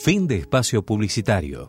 Fin de espacio publicitario.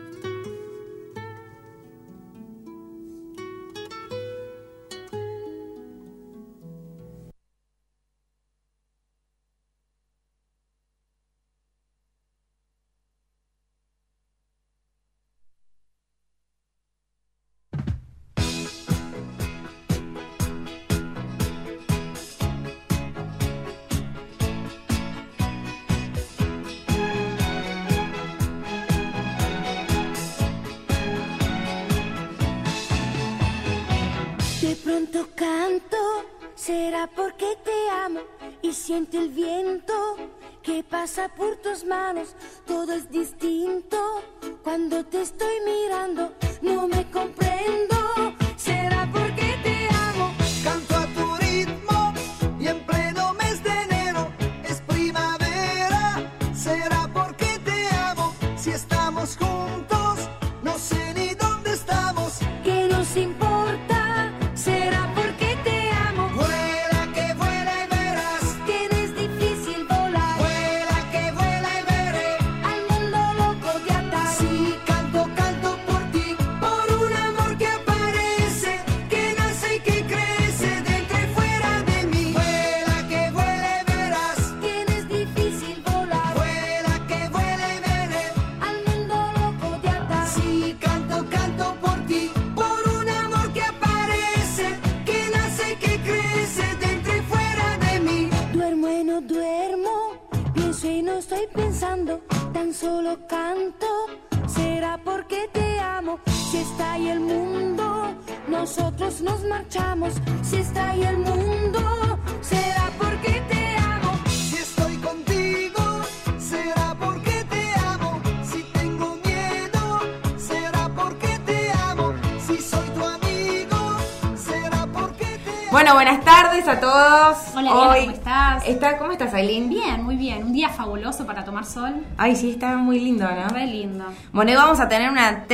De pronto canto, será porque te amo y siento el viento que pasa por tus manos. Todo es distinto cuando te estoy mirando. No me comprendo, será porque te amo. Canto a tu ritmo y en pleno mes de enero es primavera. Será porque te amo. Si estamos juntos, no sé ni dónde estamos. ¿Qué nos importa? Será porque te amo. Vuela que vuela y verás. Tienes difícil volar. Vuela que vuela y veré. Al mundo loco de atar. Si canto, canto por ti, por un amor que aparece, que nace y que crece dentro y fuera de mí. Vuela que vuela y verás. Tienes difícil volar. Vuela que vuela y veré. Al mundo loco de atar. Si canto, canto por ti, por un amor que aparece, que nace y que crece dentro y fuera de mí. Duermo y no duermo, pienso y no estoy pensando, tan solo canto. Será porque te amo. Si está ahí el mundo, nosotros nos marchamos. Si está ahí el mundo, será porque te amo. Si estoy contigo, será porque te amo. Si tengo miedo, será porque te amo. Si soy tu amigo, será porque te amo. Bueno, buenas tardes a todos. Hola, Diana, ¿cómo estás? ¿Cómo estás, Aileen? Bien, muy bien. Un día fabuloso para tomar sol. Ay, sí, está muy lindo, ¿no? Re lindo. Bueno, hoy vamos a tener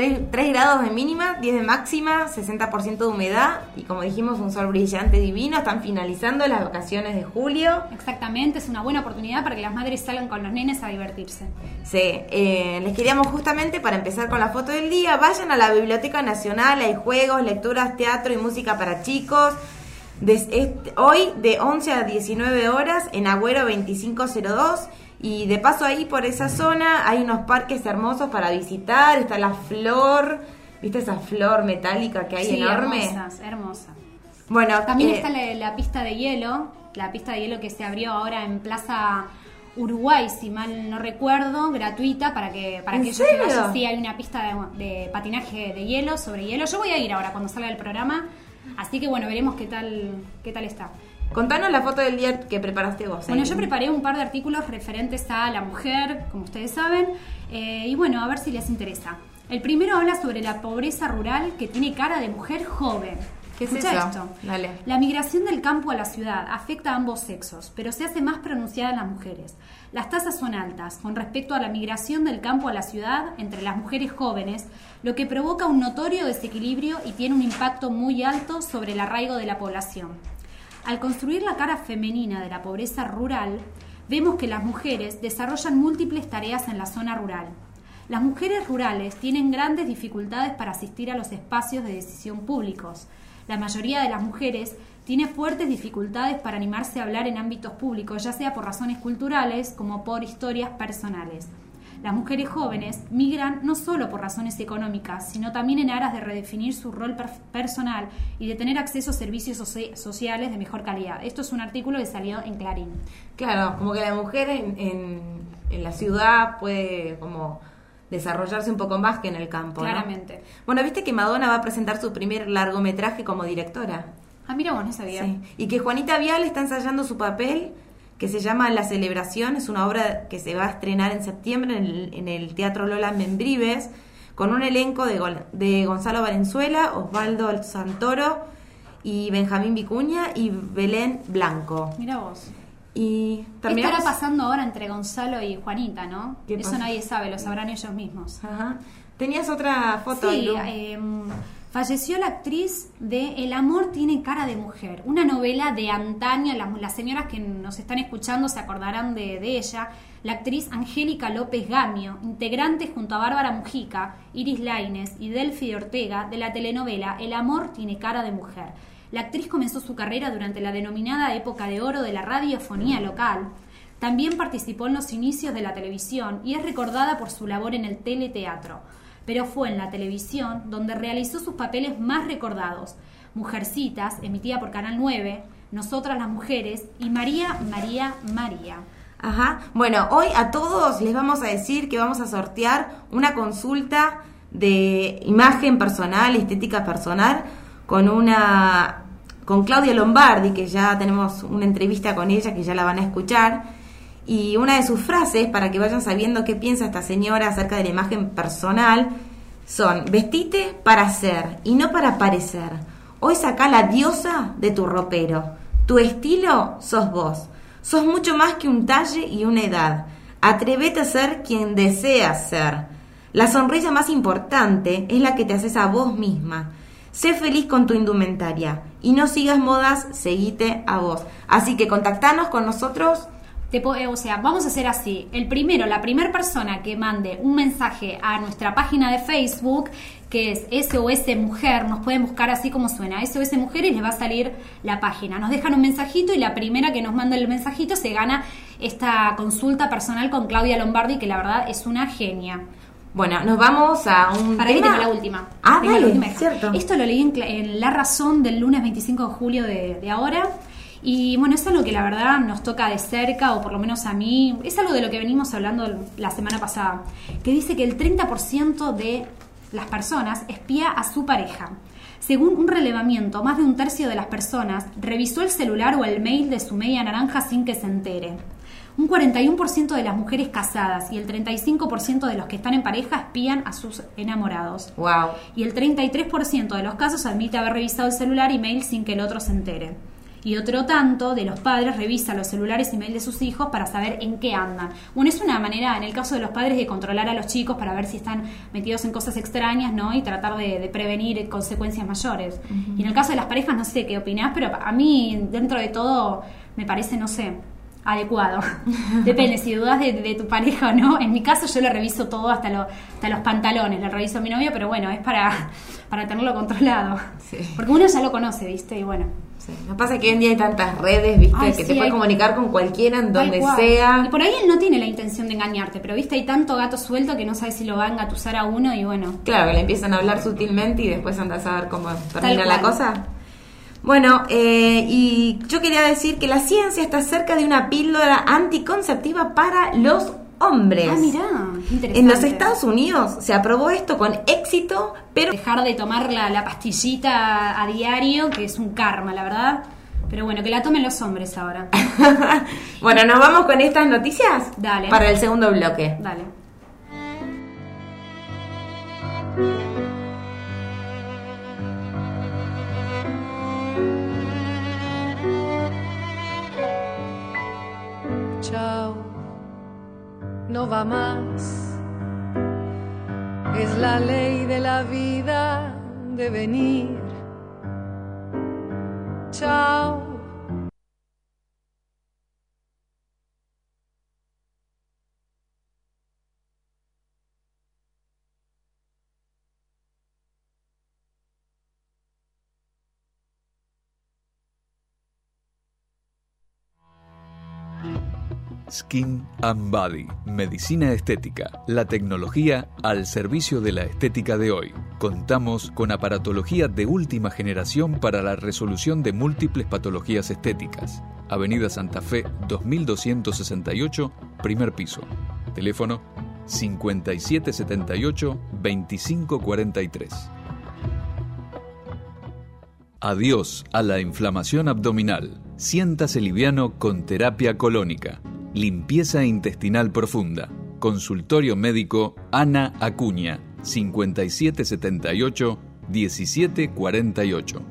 3 grados de mínima, 10 de máxima, 60% de humedad y como dijimos, un sol brillante divino. Están finalizando las vacaciones de julio. Exactamente, es una buena oportunidad para que las madres salgan con los nenes a divertirse. Sí, les queríamos justamente para empezar con la foto del día, vayan a la Biblioteca Nacional, hay juegos, lecturas, teatro y música para chicos. Hoy de 11 a 19 horas en Agüero 2502 y de paso ahí por esa zona hay unos parques hermosos para visitar, está la flor, ¿viste esa flor metálica que hay Sí, enorme? hermosa. Bueno, También está la pista de hielo, que se abrió ahora en Plaza Uruguay, si mal no recuerdo, gratuita para que aquellos que serio? vayan. Sí, hay una pista de patinaje de hielo, sobre hielo. Yo voy a ir ahora cuando salga el programa, así que bueno, veremos qué tal está. Contanos la foto del día que preparaste vos. Bueno, Aileen. yo preparé un par de artículos referentes a la mujer, como ustedes saben, y bueno, a ver si les interesa. El primero habla sobre la pobreza rural que tiene cara de mujer joven. ¿Qué es Escucha eso? esto. Dale. La migración del campo a la ciudad afecta a ambos sexos, pero se hace más pronunciada en las mujeres. Las tasas son altas con respecto a la migración del campo a la ciudad entre las mujeres jóvenes, lo que provoca un notorio desequilibrio y tiene un impacto muy alto sobre el arraigo de la población. Al construir la cara femenina de la pobreza rural, vemos que las mujeres desarrollan múltiples tareas en la zona rural. Las mujeres rurales tienen grandes dificultades para asistir a los espacios de decisión públicos. La mayoría de las mujeres tiene fuertes dificultades para animarse a hablar en ámbitos públicos, ya sea por razones culturales como por historias personales. Las mujeres jóvenes migran no solo por razones económicas, sino también en aras de redefinir su rol personal y de tener acceso a servicios sociales de mejor calidad. Esto es un artículo que salió en Clarín. Claro, como que la mujer en la ciudad puede como desarrollarse un poco más que en el campo, ¿no? Claramente. Bueno, viste que Madonna va a presentar su primer largometraje como directora. Ah, mira vos, no sabía. Sí. Y que Juanita Vial está ensayando su papel, que se llama La Celebración. Es una obra que se va a estrenar en septiembre en el Teatro Lola Membrives, con un elenco de Gonzalo Valenzuela, Osvaldo Santoro y Benjamín Vicuña y Belén Blanco. Mira vos. Y ¿Qué también estará pasando ahora entre Gonzalo y Juanita, no? ¿Qué Eso pasa? nadie sabe, lo sabrán ellos mismos. Ajá. Tenías otra foto, Sí, Lu. Falleció la actriz de El amor tiene cara de mujer, una novela de antaño. Las señoras que nos están escuchando se acordarán de ella. La actriz Angélica López Gamio, integrante junto a Bárbara Mujica, Iris Lainez y Delphi Ortega de la telenovela El amor tiene cara de mujer. La actriz comenzó su carrera durante la denominada época de oro de la radiofonía local. También participó en los inicios de la televisión y es recordada por su labor en el teleteatro. Pero fue en la televisión donde realizó sus papeles más recordados: Mujercitas, emitida por Canal 9, Nosotras las Mujeres y María, María, María. Ajá. Bueno, hoy a todos les vamos a decir que vamos a sortear una consulta de imagen personal, estética personal, con Claudia Lombardi, que ya tenemos una entrevista con ella, que ya la van a escuchar. Y una de sus frases, para que vayan sabiendo qué piensa esta señora acerca de la imagen personal, son: vestite para ser y no para parecer. Hoy sacá la diosa de tu ropero. Tu estilo sos vos. Sos mucho más que un talle y una edad. Atrévete a ser quien deseas ser. La sonrisa más importante es la que te haces a vos misma. Sé feliz con tu indumentaria y no sigas modas, seguite a vos. Así que contactanos con nosotros. Vamos a hacer así. La primera persona que mande un mensaje a nuestra página de Facebook, que es SOS Mujer, nos pueden buscar así como suena, SOS Mujer, y les va a salir la página. Nos dejan un mensajito y la primera que nos manda el mensajito se gana esta consulta personal con Claudia Lombardi, que la verdad es una genia. Bueno, nos vamos a un Para que tenga la última. Dale, la última. Cierto. Esto lo leí en La Razón del lunes 25 de julio de ahora. Y bueno, es algo que la verdad nos toca de cerca, o por lo menos a mí, es algo de lo que venimos hablando la semana pasada, que dice que el 30% de las personas espía a su pareja. Según un relevamiento, más de un tercio de las personas revisó el celular o el mail de su media naranja sin que se entere. Un 41% de las mujeres casadas y el 35% de los que están en pareja espían a sus enamorados. Wow. Y el 33% de los casos admite haber revisado el celular y mail sin que el otro se entere. Y otro tanto de los padres revisa los celulares y mail de sus hijos para saber en qué andan. Bueno, es una manera, en el caso de los padres, de controlar a los chicos para ver si están metidos en cosas extrañas, ¿no? Y tratar de prevenir consecuencias mayores. Uh-huh. Y en el caso de las parejas, no sé qué opinás, pero a mí, dentro de todo, me parece, no sé, adecuado. Depende si dudas de tu pareja o no. En mi caso, yo le reviso todo, hasta los pantalones, le reviso a mi novio, pero bueno, es para tenerlo controlado. Sí. Porque uno ya lo conoce, ¿viste? Y bueno. Sí. Lo que pasa es que hoy en día hay tantas redes, ¿viste? Que te puedes comunicar con cualquiera en donde sea. Y por ahí él no tiene la intención de engañarte, pero ¿viste? Hay tanto gato suelto que no sabes si lo va a engatusar a uno y bueno. Claro, que le empiezan a hablar sutilmente y después andas a ver cómo termina la cosa. Bueno, y yo quería decir que la ciencia está cerca de una píldora anticonceptiva para los hombres. Ah, mirá, interesante. En los Estados Unidos se aprobó esto con éxito, pero... Dejar de tomar la pastillita a diario, que es un karma, la verdad. Pero bueno, que la tomen los hombres ahora. Bueno, ¿nos vamos con estas noticias? Dale. Para el segundo bloque. Dale. Chao, no va más. Es la ley de la vida de venir. Chao. Skin and Body, medicina estética, la tecnología al servicio de la estética de hoy. Contamos con aparatología de última generación para la resolución de múltiples patologías estéticas. Avenida Santa Fe 2268, primer piso. Teléfono 5778-2543. Adiós a la inflamación abdominal. Siéntase liviano con terapia colónica. Limpieza intestinal profunda. Consultorio médico Ana Acuña, 5778-1748.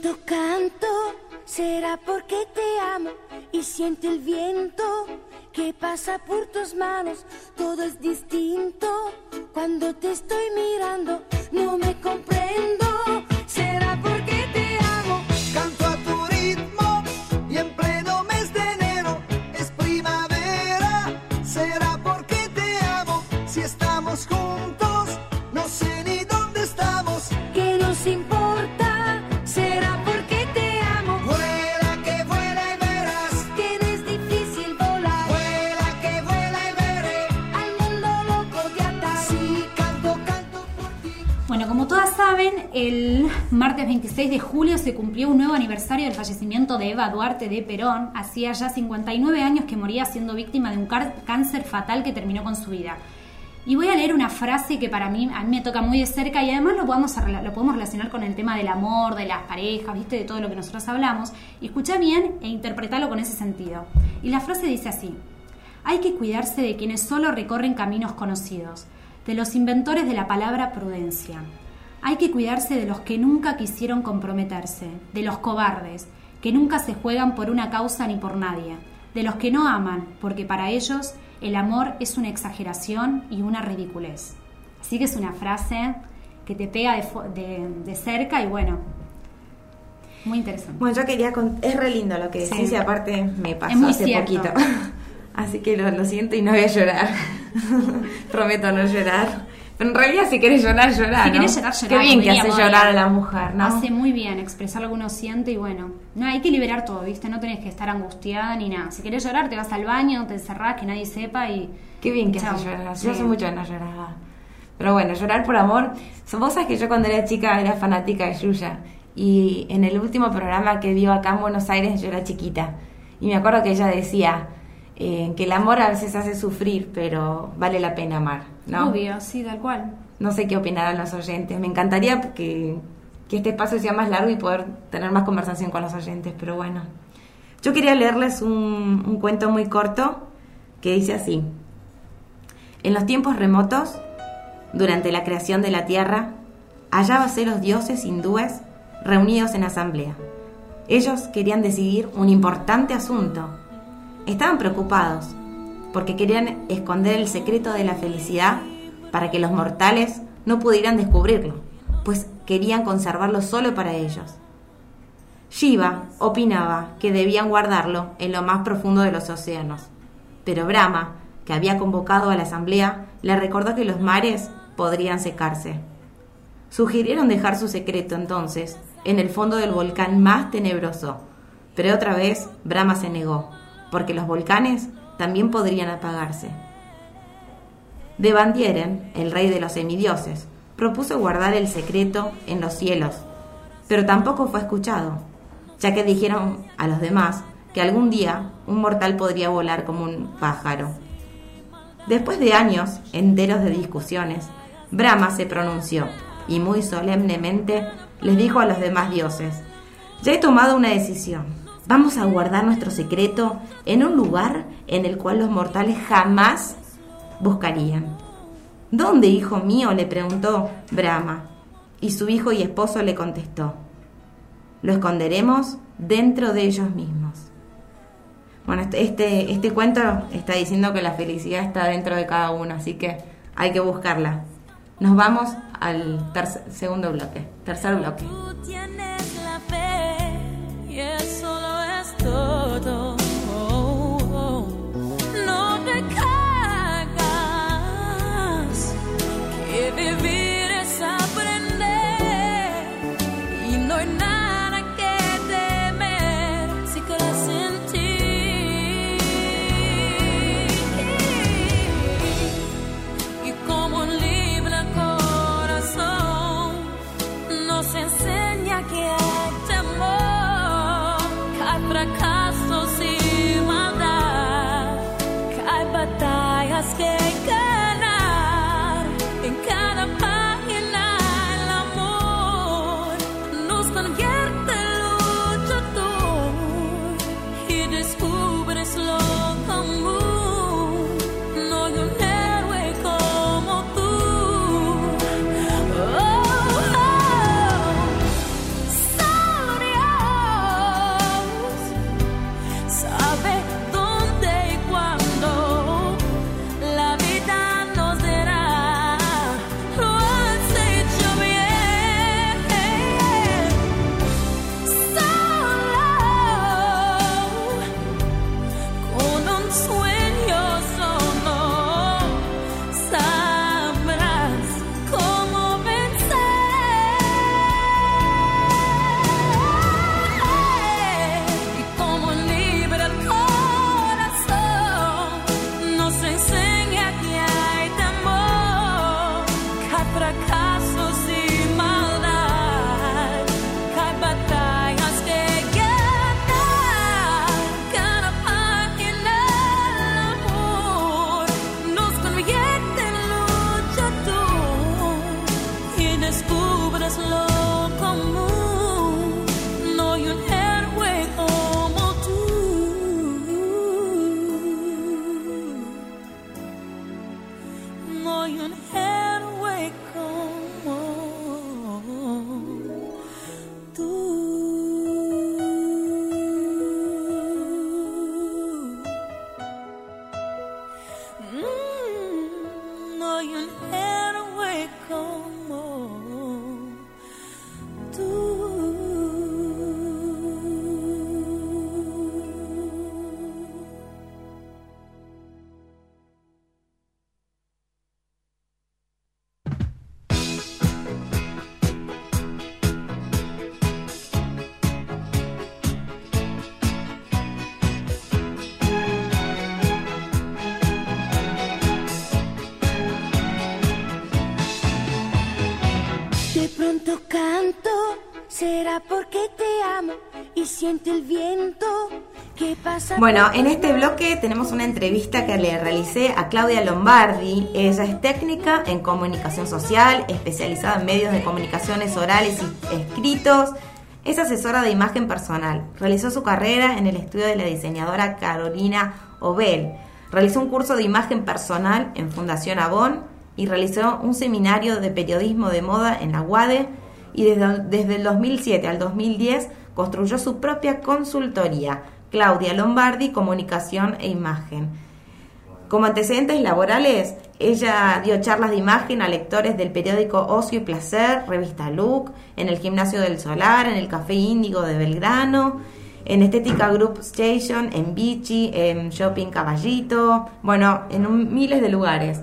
pronto canto, será porque te amo y siento el viento que pasa por tus manos. Todo es distinto cuando te estoy mirando. No me comprendo, será porque te amo. Canto a tu ritmo y en pleno mes de enero es primavera. Será porque te amo. Si estamos juntos, no sé ni dónde estamos. ¿Qué nos importa? Será porque te amo. Vuela que vuela y verás. Que no es difícil volar. Vuela que vuela y veré. Al mundo loco de atar. Si canto, canto por ti. Bueno, como todas saben, el martes 26 de julio se cumplió un nuevo aniversario del fallecimiento de Eva Duarte de Perón. Hacía ya 59 años que moría siendo víctima de un cáncer fatal que terminó con su vida. Y voy a leer una frase que a mí me toca muy de cerca y además lo podemos relacionar con el tema del amor, de las parejas, ¿viste? De todo lo que nosotros hablamos. Y escucha bien e interpretalo con ese sentido. Y la frase dice así: hay que cuidarse de quienes solo recorren caminos conocidos, de los inventores de la palabra prudencia. Hay que cuidarse de los que nunca quisieron comprometerse, de los cobardes, que nunca se juegan por una causa ni por nadie, de los que no aman, porque para ellos el amor es una exageración y una ridiculez. Así que es una frase que te pega de cerca y bueno, muy interesante. Bueno, yo quería es re lindo lo que decís, Sí. y aparte me Es pasó muy hace cierto. poquito. Así que lo siento y no voy a llorar. Prometo no llorar. Pero en realidad si querés llorar, llorar, Si ¿no? querés llorar, Qué bien que hace diríamos, llorar a la mujer, ¿no? Hace muy bien expresar lo que uno siente y bueno, no, hay que liberar todo, ¿viste? No tenés que estar angustiada ni nada. Si querés llorar, te vas al baño, te encerrás, que nadie sepa y... Qué bien que Chao. hace llorar. Sí. Yo hace mucho que no lloraba. Pero bueno, llorar por amor. Vos sabés que yo cuando era chica era fanática de Yuya. Y en el último programa que dio acá en Buenos Aires yo era chiquita. Y me acuerdo que ella decía que el amor a veces hace sufrir, pero vale la pena amar, ¿no? Obvio, sí, tal cual. No sé qué opinarán los oyentes. Me encantaría que este espacio sea más largo y poder tener más conversación con los oyentes, pero bueno. Yo quería leerles un cuento muy corto que dice así. En los tiempos remotos, durante la creación de la tierra, hallábase los dioses hindúes reunidos en asamblea. Ellos querían decidir un importante asunto. Estaban preocupados porque querían esconder el secreto de la felicidad para que los mortales no pudieran descubrirlo, pues querían conservarlo solo para ellos. Shiva opinaba que debían guardarlo en lo más profundo de los océanos, pero Brahma, que había convocado a la asamblea, le recordó que los mares podrían secarse. Sugirieron dejar su secreto entonces en el fondo del volcán más tenebroso, pero otra vez Brahma se negó, porque los volcanes también podrían apagarse. Devandieren, el rey de los semidioses, propuso guardar el secreto en los cielos, pero tampoco fue escuchado, ya que dijeron a los demás que algún día un mortal podría volar como un pájaro. Después de años enteros de discusiones, Brahma se pronunció y muy solemnemente les dijo a los demás dioses: ya he tomado una decisión. Vamos a guardar nuestro secreto en un lugar en el cual los mortales jamás buscarían. ¿Dónde, hijo mío?, le preguntó Brahma, y su hijo y esposo le contestó: lo esconderemos dentro de ellos mismos. Bueno, este cuento está diciendo que la felicidad está dentro de cada uno, así que hay que buscarla. Nos vamos al tercer bloque. Tú tienes la fe y eso lo es todo. No te caigas, que vivir es aprender y no hay nada que temer si crees en ti. Y como un libre corazón nos enseña que hay temor, que hay fracaso. será porque te amo y siento el viento que pasa. Bueno, en este bloque tenemos una entrevista que le realicé a Claudia Lombardi. Ella es técnica en comunicación social, especializada en medios de comunicaciones orales y escritos. Es asesora de imagen personal. Realizó su carrera en el estudio de la diseñadora Carolina Obel. Realizó un curso de imagen personal en Fundación Avon y realizó un seminario de periodismo de moda en la UADE, y desde el 2007 al 2010 construyó su propia consultoría, Claudia Lombardi, Comunicación e Imagen. Como antecedentes laborales, ella dio charlas de imagen a lectores del periódico Ocio y Placer, Revista Look, en el Gimnasio del Solar, en el Café Índigo de Belgrano, en Estética Group Station, en Vichy, en Shopping Caballito, bueno, en miles de lugares.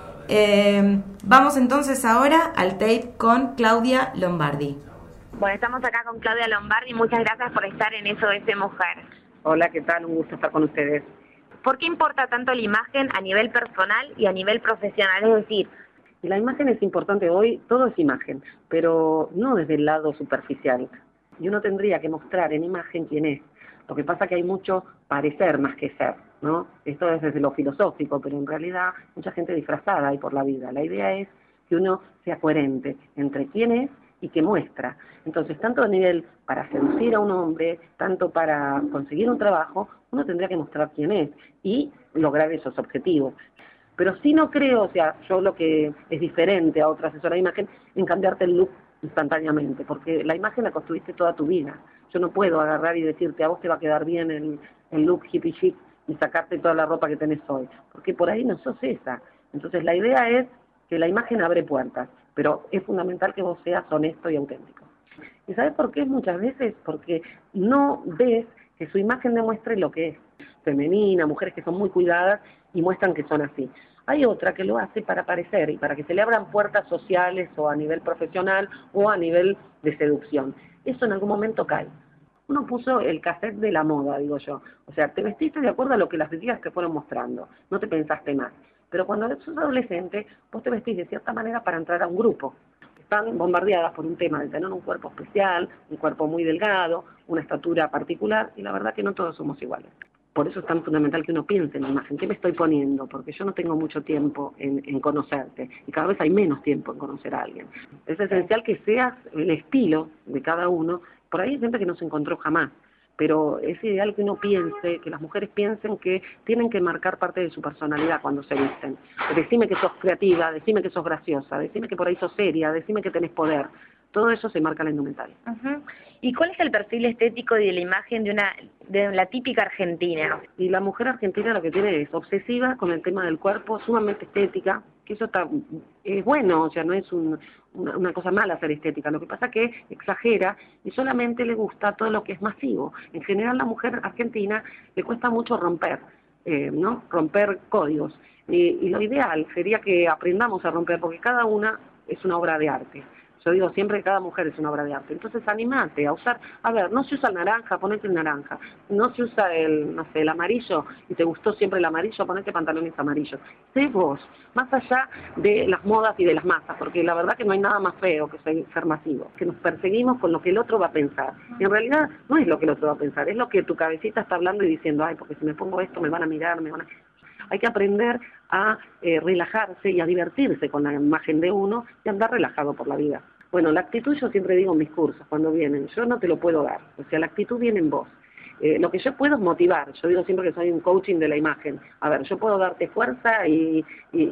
Vamos entonces ahora al tape con Claudia Lombardi. Bueno, estamos acá con Claudia Lombardi. Muchas gracias por estar en SOS Mujer. Hola, ¿qué tal? Un gusto estar con ustedes. ¿Por qué importa tanto la imagen a nivel personal y a nivel profesional? Es decir, la imagen es importante hoy, todo es imagen, pero no desde el lado superficial. Y uno tendría que mostrar en imagen quién es. Lo que pasa es que hay mucho parecer más que ser, ¿no? Esto es desde lo filosófico, pero en realidad mucha gente disfrazada hay por la vida. La idea es que uno sea coherente entre quién es y qué muestra. Entonces, tanto a nivel para seducir a un hombre, tanto para conseguir un trabajo, uno tendría que mostrar quién es y lograr esos objetivos. Pero sí no creo, o sea, yo lo que es diferente a otra asesora de imagen, en cambiarte el look instantáneamente, porque la imagen la construiste toda tu vida. Yo no puedo agarrar y decirte, a vos te va a quedar bien el look hippie chic y sacarte toda la ropa que tenés hoy, porque por ahí no sos esa. Entonces la idea es que la imagen abre puertas, pero es fundamental que vos seas honesto y auténtico. ¿Y sabés por qué? Muchas veces porque no ves que su imagen demuestre lo que es femenina, mujeres que son muy cuidadas y muestran que son así. Hay otra que lo hace para parecer y para que se le abran puertas sociales o a nivel profesional o a nivel de seducción. Eso en algún momento cae. Uno puso el cassette de la moda, digo yo. O sea, te vestiste de acuerdo a lo que las críticas te fueron mostrando. No te pensaste más. Pero cuando sos adolescente, vos te vestís de cierta manera para entrar a un grupo. Están bombardeadas por un tema de tener un cuerpo especial, un cuerpo muy delgado, una estatura particular, y la verdad que no todos somos iguales. Por eso es tan fundamental que uno piense en la imagen. ¿Qué me estoy poniendo? Porque yo no tengo mucho tiempo en conocerte, y cada vez hay menos tiempo en conocer a alguien. Es esencial que seas el estilo de cada uno. Por ahí hay gente que no se encontró jamás, pero es ideal que uno piense, que las mujeres piensen que tienen que marcar parte de su personalidad cuando se visten. Decime que sos creativa, decime que sos graciosa, decime que por ahí sos seria, decime que tenés poder. Todo eso se marca en la indumentaria. Uh-huh. ¿Y cuál es el perfil estético de la imagen de la típica argentina? Y la mujer argentina lo que tiene es obsesiva con el tema del cuerpo, sumamente estética, que eso es bueno, o sea, no es una cosa mala ser estética. Lo que pasa es que exagera y solamente le gusta todo lo que es masivo. En general, la mujer argentina le cuesta mucho romper, ¿no? Romper códigos. Y lo ideal sería que aprendamos a romper, porque cada una es una obra de arte. Yo digo siempre que cada mujer es una obra de arte. Entonces animate a usar, a ver, no se usa el naranja, ponete el naranja. No se usa el amarillo, y te gustó siempre el amarillo, ponete pantalones amarillos. Sé vos, más allá de las modas y de las masas, porque la verdad que no hay nada más feo que ser masivo, que nos perseguimos con lo que el otro va a pensar. Y en realidad no es lo que el otro va a pensar, es lo que tu cabecita está hablando y diciendo, ay, porque si me pongo esto me van a mirar, Hay que aprender a relajarse y a divertirse con la imagen de uno y andar relajado por la vida. Bueno, la actitud yo siempre digo en mis cursos cuando vienen, yo no te lo puedo dar, o sea, la actitud viene en vos. Lo que yo puedo es motivar, yo digo siempre que soy un coaching de la imagen. A ver, yo puedo darte fuerza y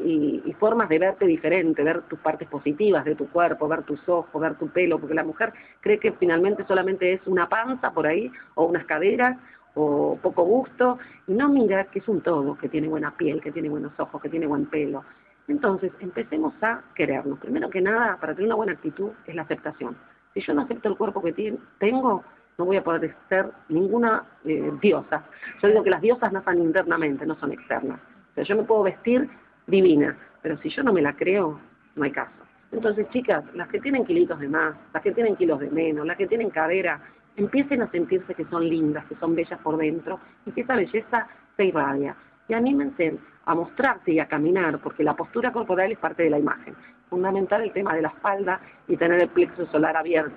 formas de verte diferente, ver tus partes positivas de tu cuerpo, ver tus ojos, ver tu pelo, porque la mujer cree que finalmente solamente es una panza por ahí, o unas caderas, o poco gusto, y no mira que es un todo, que tiene buena piel, que tiene buenos ojos, que tiene buen pelo. Entonces, empecemos a querernos. Primero que nada, para tener una buena actitud, es la aceptación. Si yo no acepto el cuerpo que tengo, no voy a poder ser ninguna diosa. Yo digo que las diosas nacen internamente, no son externas. O sea, yo me puedo vestir divina, pero si yo no me la creo, no hay caso. Entonces, chicas, las que tienen kilitos de más, las que tienen kilos de menos, las que tienen cadera, empiecen a sentirse que son lindas, que son bellas por dentro, y que esa belleza se irradia. Y anímense a mostrarse y a caminar, porque la postura corporal es parte de la imagen. Fundamental el tema de la espalda y tener el plexo solar abierto,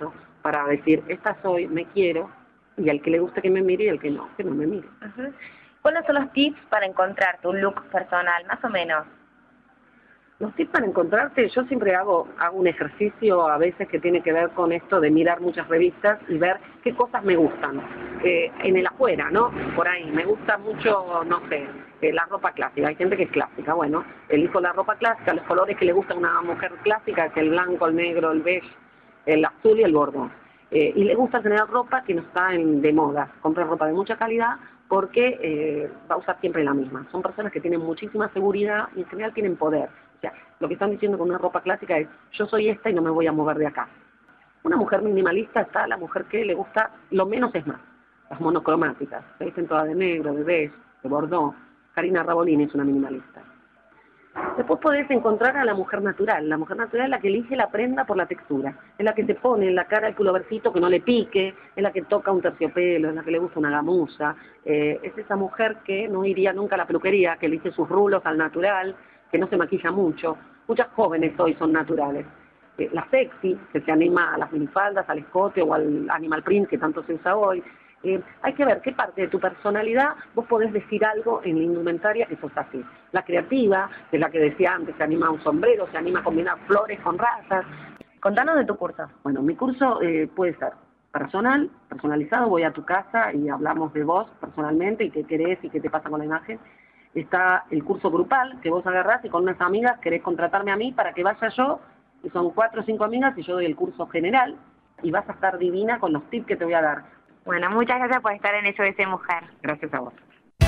para decir, esta soy, me quiero, y al que le guste que me mire y al que no me mire. Uh-huh. ¿Cuáles son los tips para encontrar tu look personal, más o menos? Los tips para encontrarte, yo siempre hago un ejercicio a veces que tiene que ver con esto de mirar muchas revistas y ver qué cosas me gustan. En el afuera, ¿no? Por ahí, me gusta mucho, no sé, la ropa clásica. Hay gente que es clásica, bueno, elijo la ropa clásica, los colores que le gusta a una mujer clásica, que el blanco, el negro, el beige, el azul y el bordeaux. Y le gusta tener ropa que no está de moda. Compre ropa de mucha calidad porque va a usar siempre la misma. Son personas que tienen muchísima seguridad y en general tienen poder. O sea, lo que están diciendo con una ropa clásica es, yo soy esta y no me voy a mover de acá. Una mujer minimalista está la mujer que le gusta, lo menos es más. Las monocromáticas, se visten todas de negro, de beige, de bordeaux. Karina Rabolini es una minimalista. Después podés encontrar a la mujer natural. La mujer natural es la que elige la prenda por la textura. Es la que se pone en la cara el pulovercito que no le pique, es la que toca un terciopelo, es la que le gusta una gamuza. Es esa mujer que no iría nunca a la peluquería, que elige sus rulos al natural, que no se maquilla mucho. Muchas jóvenes hoy son naturales. La sexy, que se anima a las minifaldas, al escote o al animal print que tanto se usa hoy. Hay que ver qué parte de tu personalidad vos podés decir algo en la indumentaria que sos así. La creativa, que es la que decía antes, se anima a un sombrero, se anima a combinar flores con razas. Contanos de tu curso. Bueno, mi curso puede ser personalizado, voy a tu casa y hablamos de vos personalmente y qué querés y qué te pasa con la imagen. Está el curso grupal, que vos agarrás y con unas amigas querés contratarme a mí para que vaya yo, y son 4 o 5 amigas y yo doy el curso general y vas a estar divina con los tips que te voy a dar. Bueno, muchas gracias por estar en SOS Mujer. Gracias a vos.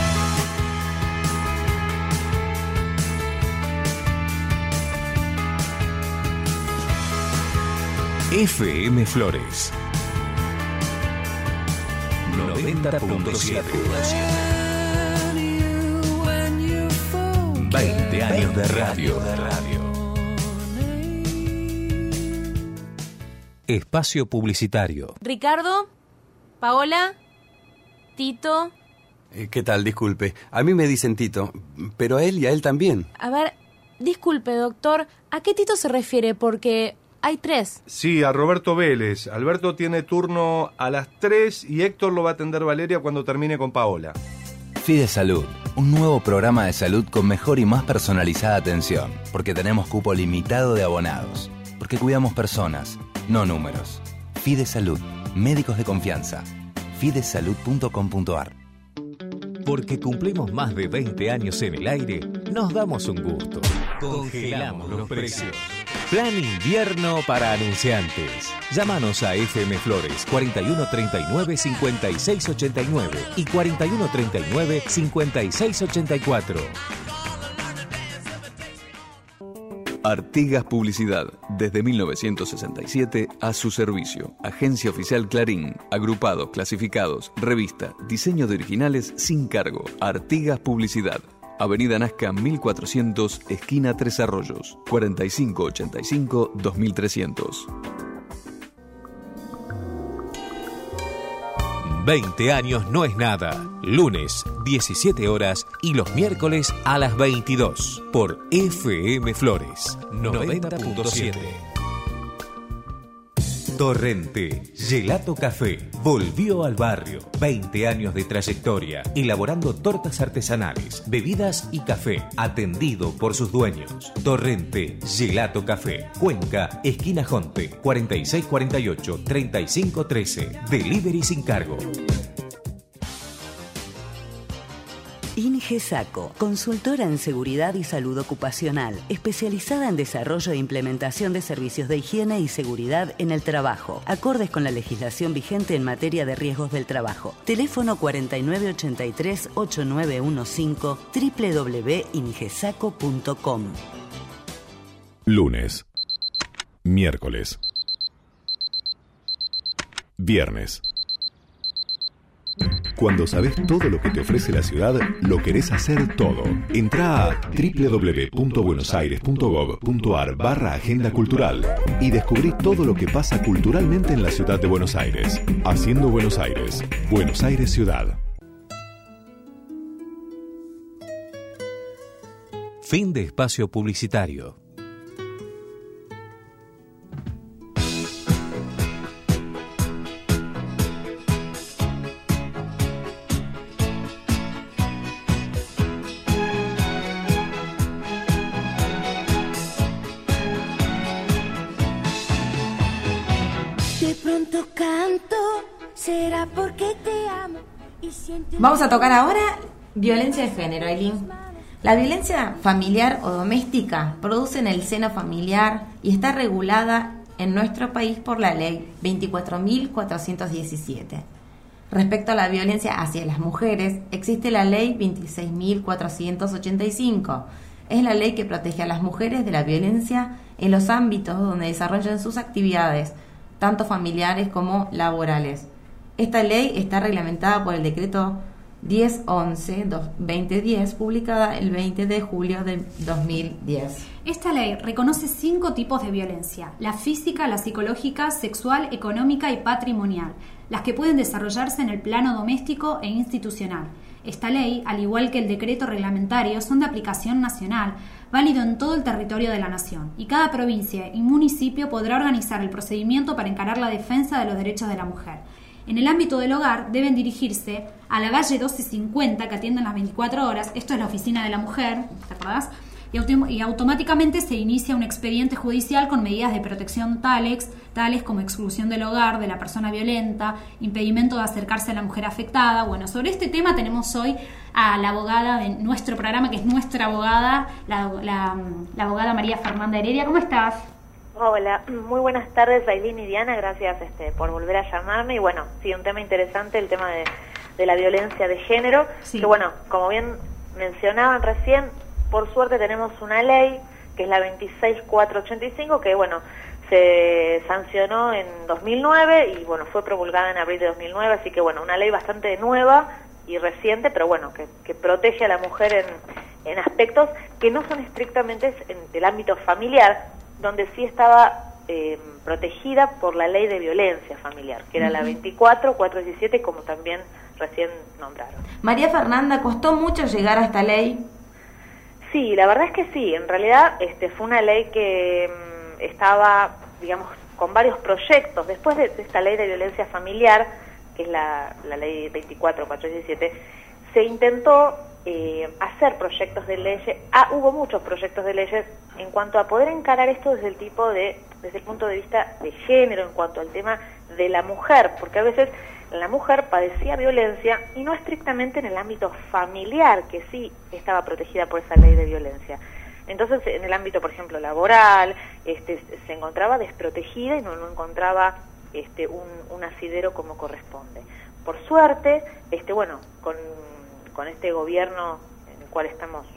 FM Flores 90.7. 20 años de radio. Espacio publicitario. Ricardo, Paola, Tito. ¿Qué tal? Disculpe. A mí me dicen Tito, pero a él y a él también. A ver, disculpe, doctor, ¿a qué Tito se refiere? Porque hay 3. Sí, a Roberto Vélez. Alberto tiene turno a las 3 y Héctor lo va a atender Valeria cuando termine con Paola. Fide Salud, un nuevo programa de salud con mejor y más personalizada atención, porque tenemos cupo limitado de abonados, porque cuidamos personas, no números. Fide Salud, médicos de confianza. fidesalud.com.ar. Porque cumplimos más de 20 años en el aire, nos damos un gusto. Congelamos los precios. Plan invierno para anunciantes. Llámanos a FM Flores 4139-5689 y 4139-5684. Artigas Publicidad, desde 1967 a su servicio. Agencia Oficial Clarín, agrupados, clasificados, revista, diseño de originales sin cargo. Artigas Publicidad. Avenida Nazca 1400, esquina 3 Arroyos, 4585-2300. 20 años no es nada. Lunes, 17 horas y los miércoles a las 22 por FM Flores 90.7. Torrente Gelato Café volvió al barrio. 20 años de trayectoria, elaborando tortas artesanales, bebidas y café, atendido por sus dueños. Torrente Gelato Café, Cuenca, esquina Jonte, 4648-3513. Delivery sin cargo. INGESACO, consultora en seguridad y salud ocupacional, especializada en desarrollo e implementación de servicios de higiene y seguridad en el trabajo, acordes con la legislación vigente en materia de riesgos del trabajo. Teléfono 4983-8915, www.ingesaco.com. Lunes, miércoles, viernes. Cuando sabes todo lo que te ofrece la ciudad, lo querés hacer todo. Entrá a www.buenosaires.gov.ar/agenda cultural y descubrí todo lo que pasa culturalmente en la ciudad de Buenos Aires. Haciendo Buenos Aires. Buenos Aires Ciudad. Fin de espacio publicitario. será porque te amo y siento... Vamos a tocar ahora violencia de género, Aileen. La violencia familiar o doméstica produce en el seno familiar y está regulada en nuestro país por la ley 24.417. Respecto a la violencia hacia las mujeres, existe la ley 26.485. Es la ley que protege a las mujeres de la violencia en los ámbitos donde desarrollan sus actividades, tanto familiares como laborales. Esta ley está reglamentada por el decreto 1011-2010, publicada el 20 de julio de 2010. Esta ley reconoce 5 tipos de violencia: la física, la psicológica, sexual, económica y patrimonial, las que pueden desarrollarse en el plano doméstico e institucional. Esta ley, al igual que el decreto reglamentario, son de aplicación nacional, válido en todo el territorio de la nación, y cada provincia y municipio podrá organizar el procedimiento para encarar la defensa de los derechos de la mujer. En el ámbito del hogar deben dirigirse a la calle 1250, que atienden las 24 horas, esto es la oficina de la mujer, ¿te acordás? Y automáticamente se inicia un expediente judicial con medidas de protección tales como exclusión del hogar de la persona violenta, impedimento de acercarse a la mujer afectada. Bueno, sobre este tema tenemos hoy a la abogada de nuestro programa, que es nuestra abogada, la abogada María Fernanda Heredia. ¿Cómo estás? Hola, muy buenas tardes, Aileen y Diana, gracias por volver a llamarme. Y bueno, sí, un tema interesante, el tema de la violencia de género, sí. Que bueno, como bien mencionaban recién, por suerte tenemos una ley, que es la 26.485, que bueno, se sancionó en 2009 y bueno, fue promulgada en abril de 2009, así que bueno, una ley bastante nueva y reciente, pero bueno, que protege a la mujer en aspectos que no son estrictamente del ámbito familiar, donde sí estaba protegida por la ley de violencia familiar, que era la 24.417, como también recién nombraron. María Fernanda, ¿costó mucho llegar a esta ley? Sí, la verdad es que sí. En realidad fue una ley que estaba, digamos, con varios proyectos. Después de esta ley de violencia familiar, que es la ley 24.417, se intentó hacer proyectos de leyes. Hubo muchos proyectos de leyes en cuanto a poder encarar esto desde el punto de vista de género, en cuanto al tema de la mujer, porque a veces la mujer padecía violencia y no estrictamente en el ámbito familiar, que sí estaba protegida por esa ley de violencia. Entonces, en el ámbito, por ejemplo, laboral, se encontraba desprotegida y no encontraba un asidero como corresponde. Por suerte, bueno, con este gobierno en el cual estamos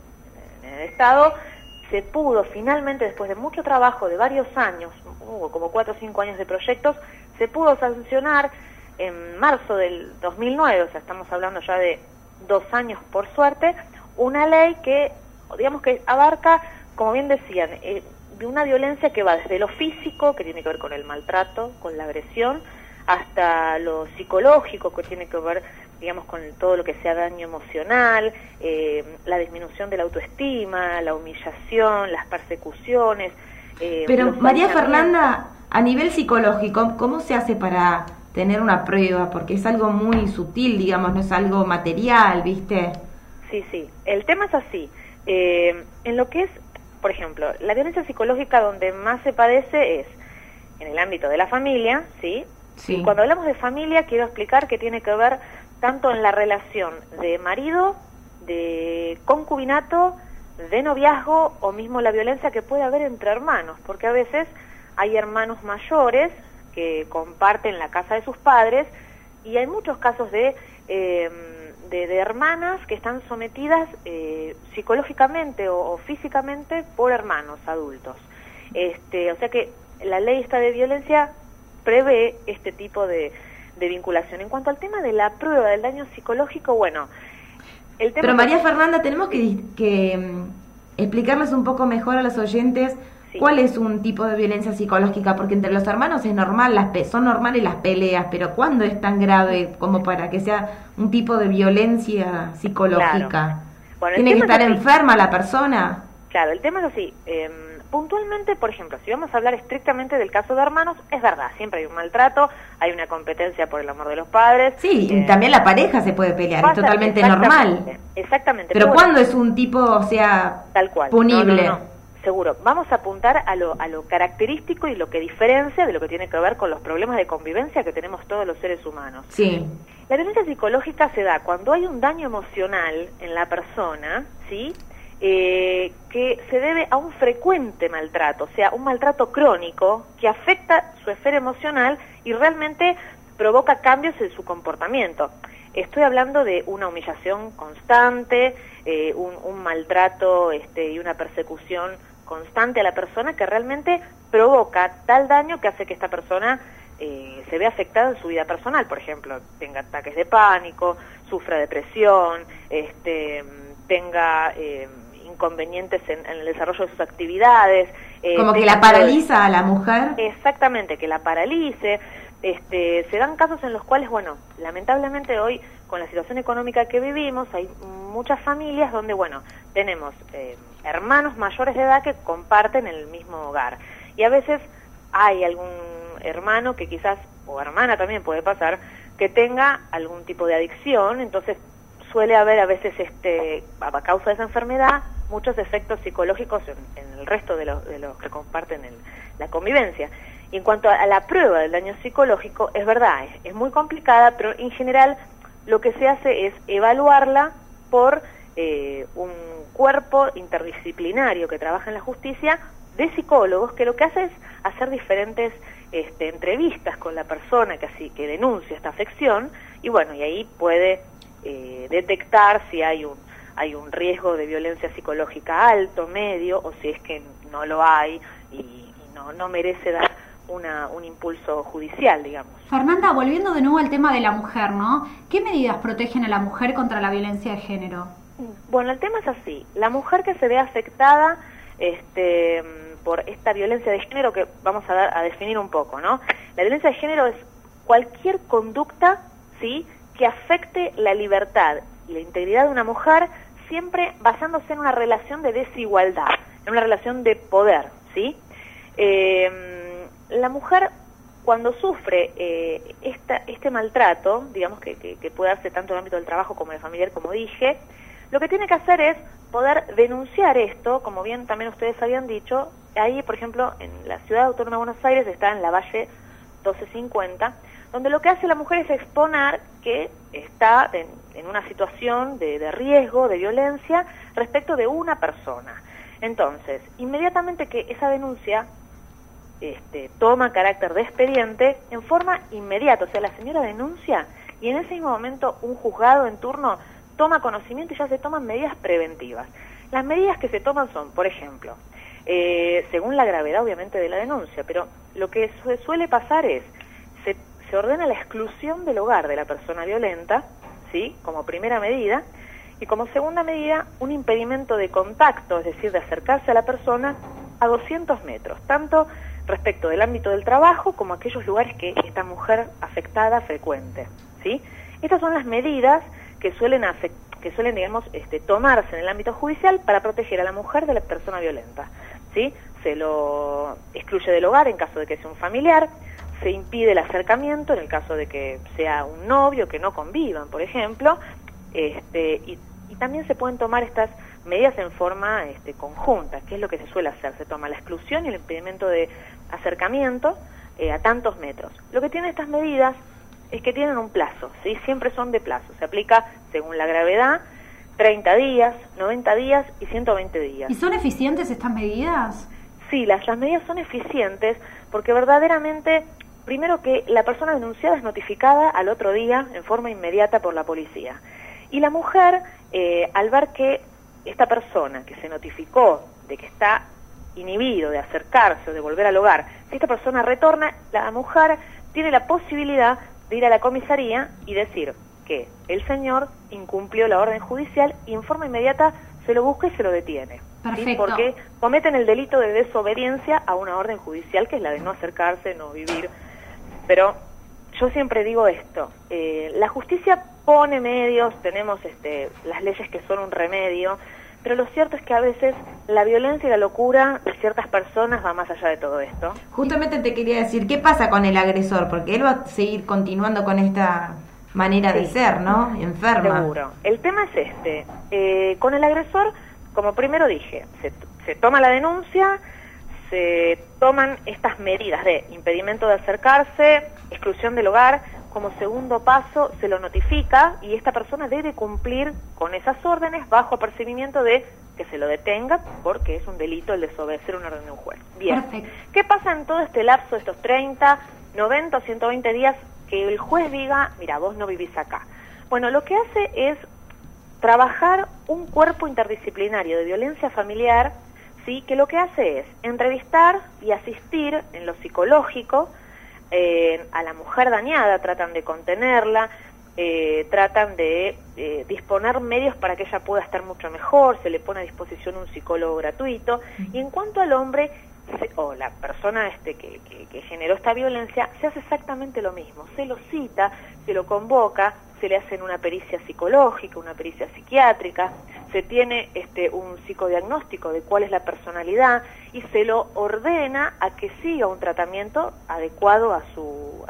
en el Estado, se pudo finalmente, después de mucho trabajo de varios años, hubo como 4 o 5 años de proyectos, se pudo sancionar en marzo del 2009, o sea, estamos hablando ya de 2 años por suerte, una ley que, digamos que abarca, como bien decían, de una violencia que va desde lo físico, que tiene que ver con el maltrato, con la agresión, hasta lo psicológico, que tiene que ver, digamos, con todo lo que sea daño emocional, la disminución de la autoestima, la humillación, las persecuciones. Pero María Fernanda, a nivel psicológico, ¿cómo se hace para tener una prueba? Porque es algo muy sutil, digamos, no es algo material, ¿viste? Sí, el tema es así. En lo que es, por ejemplo, la violencia psicológica donde más se padece es en el ámbito de la familia, ¿sí? Sí. Y cuando hablamos de familia, quiero explicar que tiene que ver tanto en la relación de marido, de concubinato, de noviazgo, o mismo la violencia que puede haber entre hermanos, porque a veces hay hermanos mayores que comparten la casa de sus padres, y hay muchos casos de hermanas que están sometidas psicológicamente o físicamente por hermanos adultos. O sea que la ley esta de violencia prevé este tipo de vinculación. En cuanto al tema de la prueba del daño psicológico, bueno, el tema... Pero María Fernanda, tenemos que explicarles un poco mejor a los oyentes cuál es un tipo de violencia psicológica, porque entre los hermanos es normal, son normales las peleas, pero ¿cuándo es tan grave como para que sea un tipo de violencia psicológica? Claro. Bueno, ¿tiene que estar enferma la persona? Claro, el tema es así. Puntualmente, por ejemplo, si vamos a hablar estrictamente del caso de hermanos, es verdad, siempre hay un maltrato, hay una competencia por el amor de los padres. Sí, y también la pareja se puede pelear, es totalmente normal. Exactamente. Pero ¿cuándo es un tipo, o sea, tal cual, punible? No. seguro, vamos a apuntar a lo característico y lo que diferencia de lo que tiene que ver con los problemas de convivencia que tenemos todos los seres humanos. Sí. La violencia psicológica se da cuando hay un daño emocional en la persona, ¿sí? Que se debe a un frecuente maltrato, o sea, un maltrato crónico que afecta su esfera emocional y realmente provoca cambios en su comportamiento. Estoy hablando de una humillación constante, un maltrato y una persecución constante a la persona que realmente provoca tal daño que hace que esta persona se vea afectada en su vida personal. Por ejemplo, tenga ataques de pánico, sufra depresión, tenga inconvenientes en el desarrollo de sus actividades. Como que la paraliza a la mujer. Exactamente, que la paralice. Se dan casos en los cuales, bueno, lamentablemente hoy, con la situación económica que vivimos, hay muchas familias donde, bueno, tenemos hermanos mayores de edad que comparten el mismo hogar. Y a veces hay algún hermano que quizás, o hermana también puede pasar, que tenga algún tipo de adicción, entonces suele haber a veces, a causa de esa enfermedad, muchos efectos psicológicos en el resto de los que comparten la convivencia. Y en cuanto a la prueba del daño psicológico, es verdad, es muy complicada, pero en general lo que se hace es evaluarla por un cuerpo interdisciplinario que trabaja en la justicia de psicólogos, que lo que hace es hacer diferentes entrevistas con la persona que denuncia esta afección, y bueno, y ahí puede detectar si hay un riesgo de violencia psicológica alto, medio, o si es que no lo hay y no merece dar un impulso judicial, digamos. Fernanda, volviendo de nuevo al tema de la mujer, ¿no? ¿Qué medidas protegen a la mujer contra la violencia de género? Bueno, el tema es así. La mujer que se ve afectada por esta violencia de género, que vamos a definir un poco, ¿no? La violencia de género es cualquier conducta, ¿sí?, que afecte la libertad y la integridad de una mujer, siempre basándose en una relación de desigualdad, en una relación de poder, ¿sí? La mujer, cuando sufre este maltrato, digamos que puede darse tanto en el ámbito del trabajo como en el familiar, como dije, lo que tiene que hacer es poder denunciar esto, como bien también ustedes habían dicho. Ahí, por ejemplo, en la Ciudad Autónoma de Buenos Aires, está en la Valle 1250, donde lo que hace la mujer es exponer que está en una situación de riesgo, de violencia, respecto de una persona. Entonces, inmediatamente que esa denuncia toma carácter de expediente, en forma inmediata, o sea, la señora denuncia y en ese mismo momento un juzgado en turno toma conocimiento y ya se toman medidas preventivas. Las medidas que se toman son, por ejemplo, según la gravedad obviamente de la denuncia, pero lo que suele pasar es, se ordena la exclusión del hogar de la persona violenta, ¿sí?, como primera medida, y como segunda medida, un impedimento de contacto, es decir, de acercarse a la persona a 200 metros, tanto respecto del ámbito del trabajo como aquellos lugares que esta mujer afectada frecuente, ¿sí? Estas son las medidas que suelen digamos, tomarse en el ámbito judicial para proteger a la mujer de la persona violenta, ¿sí? Se lo excluye del hogar en caso de que sea un familiar, se impide el acercamiento en el caso de que sea un novio, que no convivan, por ejemplo, y también se pueden tomar estas medidas en forma conjunta, que es lo que se suele hacer. Se toma la exclusión y el impedimento de acercamiento a tantos metros. Lo que tienen estas medidas es que tienen un plazo, ¿sí? Siempre son de plazo. Se aplica, según la gravedad, 30 días, 90 días y 120 días. ¿Y son eficientes estas medidas? Sí, las medidas son eficientes porque verdaderamente, primero que la persona denunciada es notificada al otro día en forma inmediata por la policía. Y la mujer, al ver que esta persona que se notificó de que está inhibido de acercarse o de volver al hogar, si esta persona retorna, la mujer tiene la posibilidad de ir a la comisaría y decir que el señor incumplió la orden judicial y en forma inmediata se lo busca y se lo detiene. ¿Sí? Porque cometen el delito de desobediencia a una orden judicial, que es la de no acercarse, no vivir. Pero yo siempre digo esto, la justicia pone medios, tenemos las leyes que son un remedio, pero lo cierto es que a veces la violencia y la locura de ciertas personas va más allá de todo esto. Justamente te quería decir, ¿qué pasa con el agresor? Porque él va a seguir continuando con esta manera de ser, ¿no? Enferma. Seguro. El tema es con el agresor, como primero dije, se se toma la denuncia, se toman estas medidas de impedimento de acercarse, exclusión del hogar. Como segundo paso se lo notifica y esta persona debe cumplir con esas órdenes bajo apercibimiento de que se lo detenga porque es un delito el desobedecer una orden de un juez. Bien. Perfecto. ¿Qué pasa en todo este lapso de estos 30, 90 o 120 días que el juez diga, mira, vos no vivís acá? Bueno, lo que hace es trabajar un cuerpo interdisciplinario de violencia familiar, ¿sí? Que lo que hace es entrevistar y asistir en lo psicológico a la mujer dañada, tratan de contenerla, tratan de disponer medios para que ella pueda estar mucho mejor, se le pone a disposición un psicólogo gratuito, y en cuanto al hombre o la persona que generó esta violencia, se hace exactamente lo mismo, se lo cita, se lo convoca, se le hacen una pericia psicológica, una pericia psiquiátrica, se tiene un psicodiagnóstico de cuál es la personalidad y se lo ordena a que siga un tratamiento adecuado a su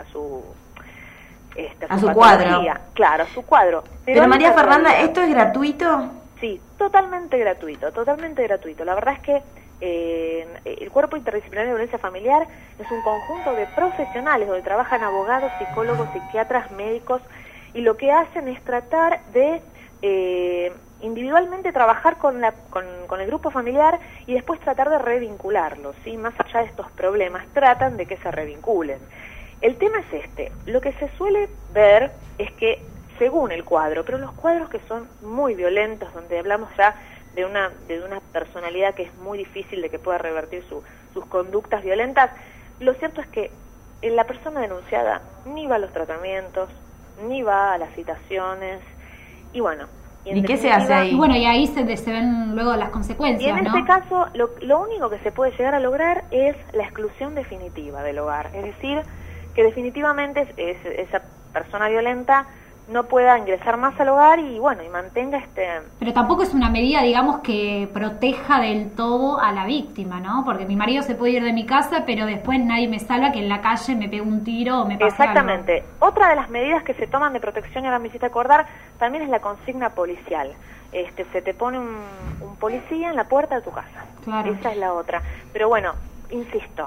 cuadro. Claro, a su cuadro. Pero María Fernanda, ¿esto es gratuito? Sí, totalmente gratuito, totalmente gratuito. La verdad es que el Cuerpo Interdisciplinario de Violencia Familiar es un conjunto de profesionales donde trabajan abogados, psicólogos, psiquiatras, médicos, y lo que hacen es tratar de individualmente trabajar con el grupo familiar y después tratar de revincularlos, ¿sí? Más allá de estos problemas, tratan de que se revinculen. El tema es lo que se suele ver es que según el cuadro, pero los cuadros que son muy violentos, donde hablamos ya de una personalidad que es muy difícil de que pueda revertir sus conductas violentas, lo cierto es que la persona denunciada ni va a los tratamientos, ni va a las citaciones, y bueno... ¿Y qué se hace ahí? Y bueno, y ahí se ven luego las consecuencias, y en ¿no? este caso, lo único que se puede llegar a lograr es la exclusión definitiva del hogar, es decir, que definitivamente esa persona violenta no pueda ingresar más al hogar y bueno, y mantenga Pero tampoco es una medida, digamos, que proteja del todo a la víctima, ¿no? Porque mi marido se puede ir de mi casa, pero después nadie me salva que en la calle me pegue un tiro o me pase Exactamente. algo. Otra de las medidas que se toman de protección, y ahora me hiciste acordar, también es la consigna policial. Se te pone un policía en la puerta de tu casa. Claro. Esa es la otra. Pero bueno, insisto,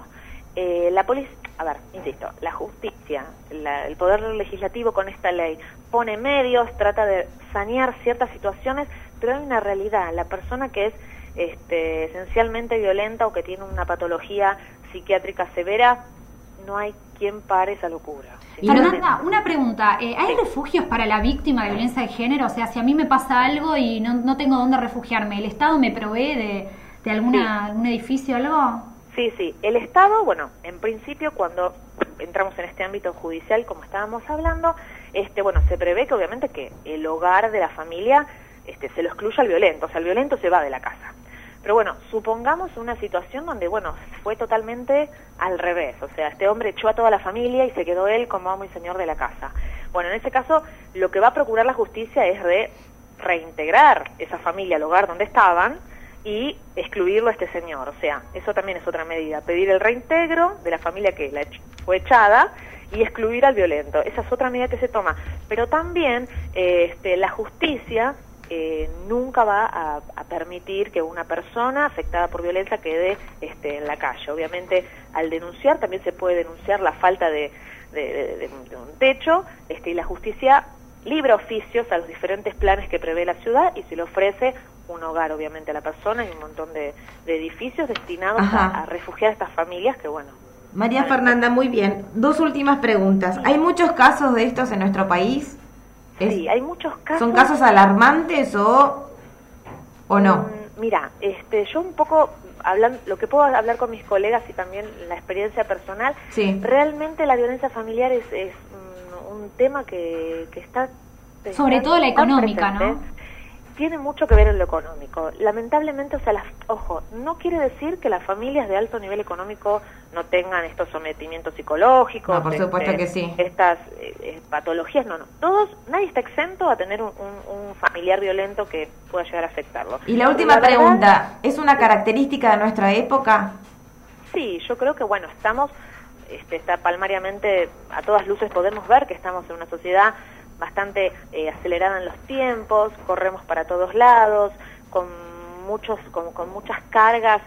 la justicia, el poder legislativo con esta ley pone medios, trata de sanear ciertas situaciones, pero hay una realidad, la persona que es esencialmente violenta o que tiene una patología psiquiátrica severa, no hay quien pare esa locura. Fernanda, una pregunta, ¿hay refugios para la víctima de violencia de género? O sea, si a mí me pasa algo y no tengo dónde refugiarme, ¿el Estado me provee de algún edificio o algo? Sí, el Estado, bueno, en principio cuando entramos en este ámbito judicial, como estábamos hablando, se prevé que obviamente que el hogar de la familia se lo excluya al violento, o sea, el violento se va de la casa. Pero bueno, supongamos una situación donde, fue totalmente al revés, o sea, este hombre echó a toda la familia y se quedó él como amo y señor de la casa. Bueno, en ese caso, lo que va a procurar la justicia es reintegrar esa familia al hogar donde estaban, y excluirlo a este señor, o sea, eso también es otra medida, pedir el reintegro de la familia que fue echada y excluir al violento, esa es otra medida que se toma, pero también la justicia nunca va a permitir que una persona afectada por violencia quede en la calle, obviamente al denunciar también se puede denunciar la falta de un techo, y la justicia libra oficios a los diferentes planes que prevé la ciudad y se le ofrece un hogar obviamente a la persona y un montón de edificios destinados a refugiar a estas familias que María Fernanda, muy bien. 2 últimas preguntas. ¿Hay muchos casos de estos en nuestro país? Sí, hay muchos casos. ¿Son casos alarmantes o no? Mira, yo un poco lo que puedo hablar con mis colegas y también la experiencia personal, realmente la violencia familiar es un tema que está sobre todo la económica, presente, ¿no? Tiene mucho que ver en lo económico. Lamentablemente, no quiere decir que las familias de alto nivel económico no tengan estos sometimientos psicológicos. No, por supuesto que sí. Estas patologías, no. Nadie está exento a tener un familiar violento que pueda llegar a afectarlo. Y la última pregunta, ¿es una característica de nuestra época? Sí, yo creo que, estamos, está palmariamente, a todas luces podemos ver que estamos en una sociedad bastante acelerada en los tiempos, corremos para todos lados, con con muchas cargas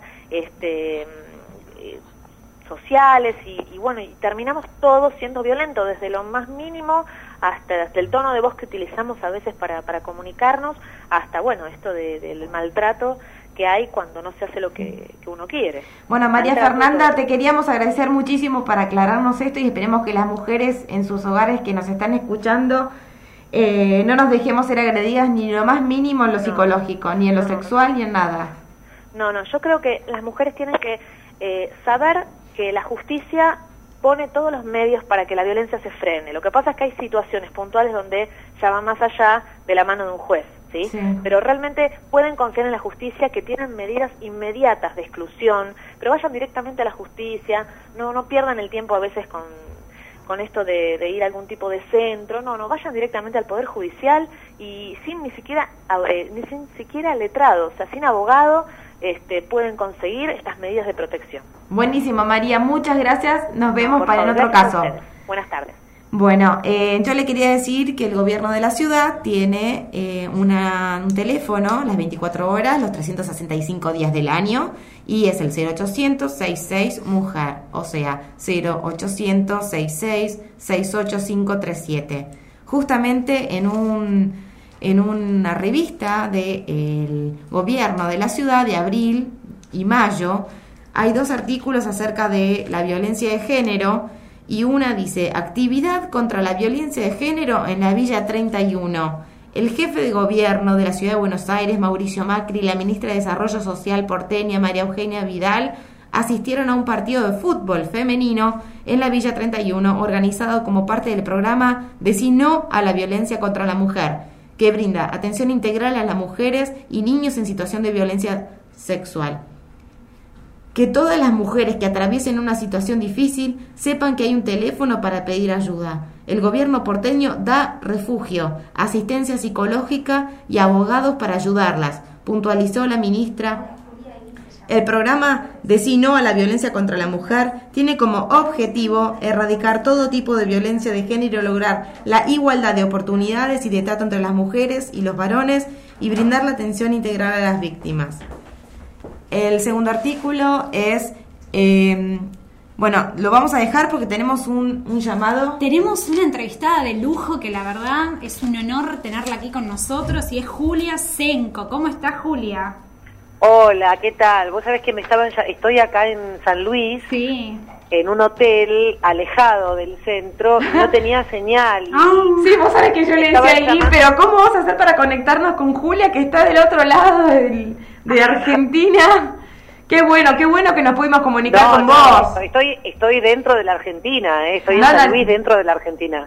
sociales y bueno, y terminamos todos siendo violentos, desde lo más mínimo hasta el tono de voz que utilizamos a veces para comunicarnos, hasta bueno, esto del maltrato que hay cuando no se hace lo que uno quiere. Bueno, María Fernanda, te queríamos agradecer muchísimo por aclararnos esto y esperemos que las mujeres en sus hogares que nos están escuchando no nos dejemos ser agredidas ni lo más mínimo en lo psicológico, ni en lo sexual, ni en nada. No, yo creo que las mujeres tienen que saber que la justicia pone todos los medios para que la violencia se frene. Lo que pasa es que hay situaciones puntuales donde ya va más allá de la mano de un juez, ¿sí? Pero realmente pueden confiar en la justicia, que tienen medidas inmediatas de exclusión, pero vayan directamente a la justicia, no pierdan el tiempo a veces con esto de ir a algún tipo de centro, no, vayan directamente al Poder Judicial y sin ni siquiera letrado, o sea, sin abogado, pueden conseguir estas medidas de protección. Buenísimo, María, muchas gracias, nos vemos para en otro caso. Buenas tardes. Bueno, yo le quería decir que el gobierno de la ciudad tiene un teléfono las 24 horas, los 365 días del año, y es el 0800-66-MUJER, o sea, 0800-66-68537. Justamente en una revista del gobierno de la ciudad de abril y mayo hay 2 artículos acerca de la violencia de género, y una dice: actividad contra la violencia de género en la Villa 31. El jefe de gobierno de la Ciudad de Buenos Aires, Mauricio Macri, y la ministra de Desarrollo Social porteña, María Eugenia Vidal, asistieron a un partido de fútbol femenino en la Villa 31, organizado como parte del programa Decí No a la Violencia contra la Mujer, que brinda atención integral a las mujeres y niños en situación de violencia sexual. Que todas las mujeres que atraviesen una situación difícil sepan que hay un teléfono para pedir ayuda. El gobierno porteño da refugio, asistencia psicológica y abogados para ayudarlas, puntualizó la ministra. El programa Decí No a la Violencia contra la Mujer tiene como objetivo erradicar todo tipo de violencia de género, lograr la igualdad de oportunidades y de trato entre las mujeres y los varones y brindar la atención integral a las víctimas. El segundo artículo es, bueno, lo vamos a dejar porque tenemos un llamado. Tenemos una entrevistada de lujo que la verdad es un honor tenerla aquí con nosotros, y es Julia Senko. ¿Cómo está, Julia? Hola, ¿qué tal? Vos sabés que estoy acá en San Luis, en un hotel alejado del centro, y no tenía señal. Sí, vos sabés que yo le decía ahí, pero ¿cómo vamos a hacer para conectarnos con Julia, que está del otro lado de Argentina? Qué bueno que nos pudimos comunicar con vos. Estoy dentro de la Argentina, estoy en San Luis, dentro de la Argentina.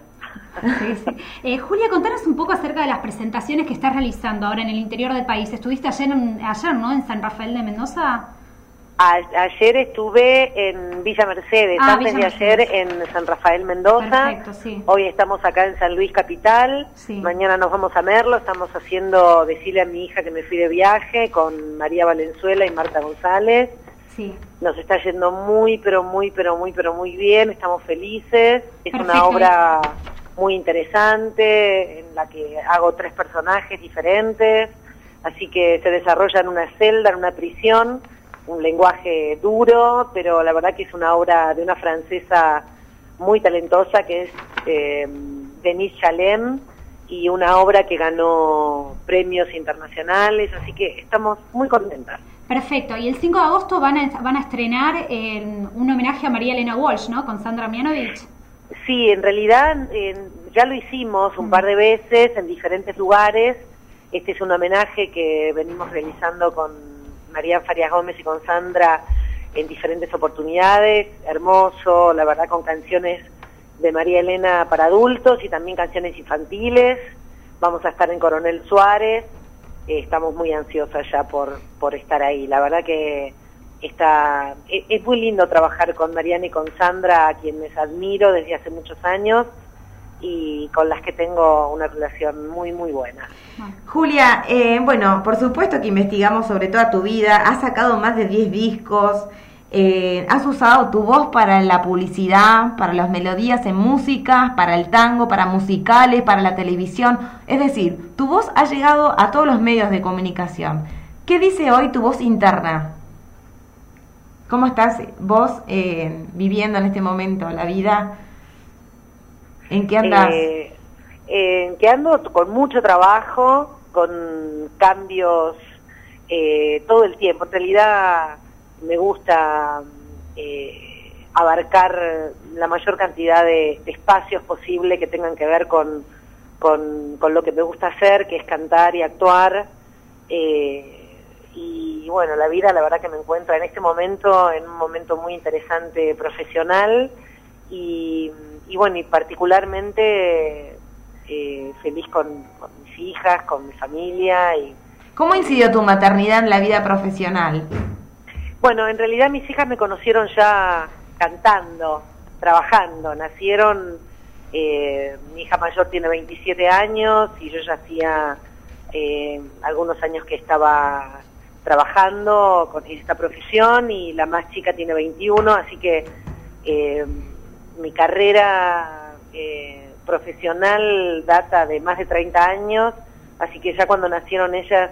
Julia, contanos un poco acerca de las presentaciones que estás realizando ahora en el interior del país. Estuviste ayer, ¿no?, en San Rafael de Mendoza. Ayer estuve en Villa Mercedes, antes de ayer en San Rafael Mendoza. Perfecto, sí. Hoy estamos acá en San Luis Capital. Mañana nos vamos a Merlo. Estamos haciendo Decirle a mi hija que me fui de viaje con María Valenzuela y Marta González. Sí. Nos está yendo muy bien. Estamos felices. Es una obra muy interesante en la que hago 3 personajes diferentes. Así que se desarrolla en una celda, en una prisión. Un lenguaje duro, pero la verdad que es una obra de una francesa muy talentosa que es Denise Chalem, y una obra que ganó premios internacionales, así que estamos muy contentas. Perfecto, y el 5 de agosto van a estrenar un homenaje a María Elena Walsh, ¿no?, con Sandra Mianovich. Sí, en realidad ya lo hicimos un par de veces en diferentes lugares. Este es un homenaje que venimos realizando con María Farias Gómez y con Sandra en diferentes oportunidades. Hermoso, la verdad, con canciones de María Elena para adultos y también canciones infantiles. Vamos a estar en Coronel Suárez. Estamos muy ansiosas ya por estar ahí. La verdad que es muy lindo trabajar con Mariana y con Sandra, a quienes admiro desde hace muchos años y con las que tengo una relación muy buena. Julia, bueno, por supuesto que investigamos sobre toda tu vida, has sacado más de 10 discos, has usado tu voz para la publicidad, para las melodías en música, para el tango, para musicales, para la televisión, es decir, tu voz ha llegado a todos los medios de comunicación. ¿Qué dice hoy tu voz interna? ¿Cómo estás vos viviendo en este momento la vida? ¿En qué andas? En que ando con mucho trabajo, con cambios todo el tiempo. En realidad me gusta abarcar la mayor cantidad de espacios posible que tengan que ver con lo que me gusta hacer, que es cantar y actuar. Y bueno, la vida, la verdad que me encuentro en este momento, en un momento muy interesante profesional y bueno, y particularmente feliz con mis hijas, con mi familia. ¿Cómo incidió tu maternidad en la vida profesional? Bueno, en realidad mis hijas me conocieron ya cantando, trabajando. Nacieron, mi hija mayor tiene 27 años y yo ya hacía algunos años que estaba trabajando con esta profesión, y la más chica tiene 21, así que mi carrera profesional data de más de 30 años, así que ya cuando nacieron ellas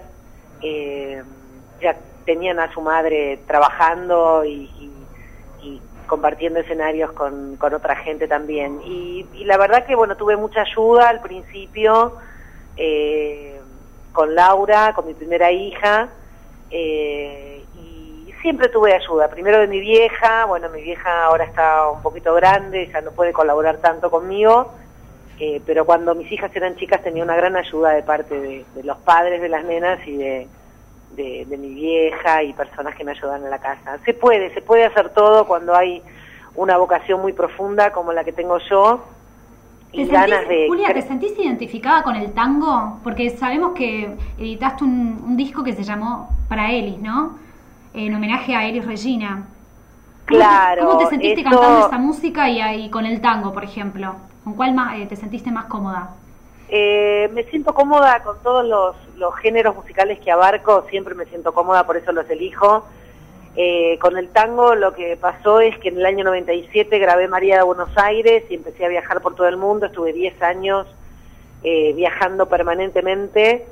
ya tenían a su madre trabajando y compartiendo escenarios con otra gente también. Y la verdad que bueno, tuve mucha ayuda al principio con Laura, con mi primera hija, y siempre tuve ayuda, primero de mi vieja. Bueno, mi vieja ahora está un poquito grande, ya no puede colaborar tanto conmigo, pero cuando mis hijas eran chicas tenía una gran ayuda de parte de los padres de las nenas y de mi vieja y personas que me ayudan en la casa. Se puede hacer todo cuando hay una vocación muy profunda como la que tengo yo. Y ganas de... Julia, ¿te sentís identificada con el tango? Porque sabemos que editaste un disco que se llamó Para Elis, ¿no? En homenaje a Elis Regina. Claro. ¿Cómo te sentiste cantando esa música y con el tango, por ejemplo? ¿Con cuál más te sentiste más cómoda? Me siento cómoda con todos los géneros musicales que abarco, siempre me siento cómoda, por eso los elijo. Con el tango lo que pasó es que en el año 97 grabé María de Buenos Aires y empecé a viajar por todo el mundo. Estuve 10 años viajando permanentemente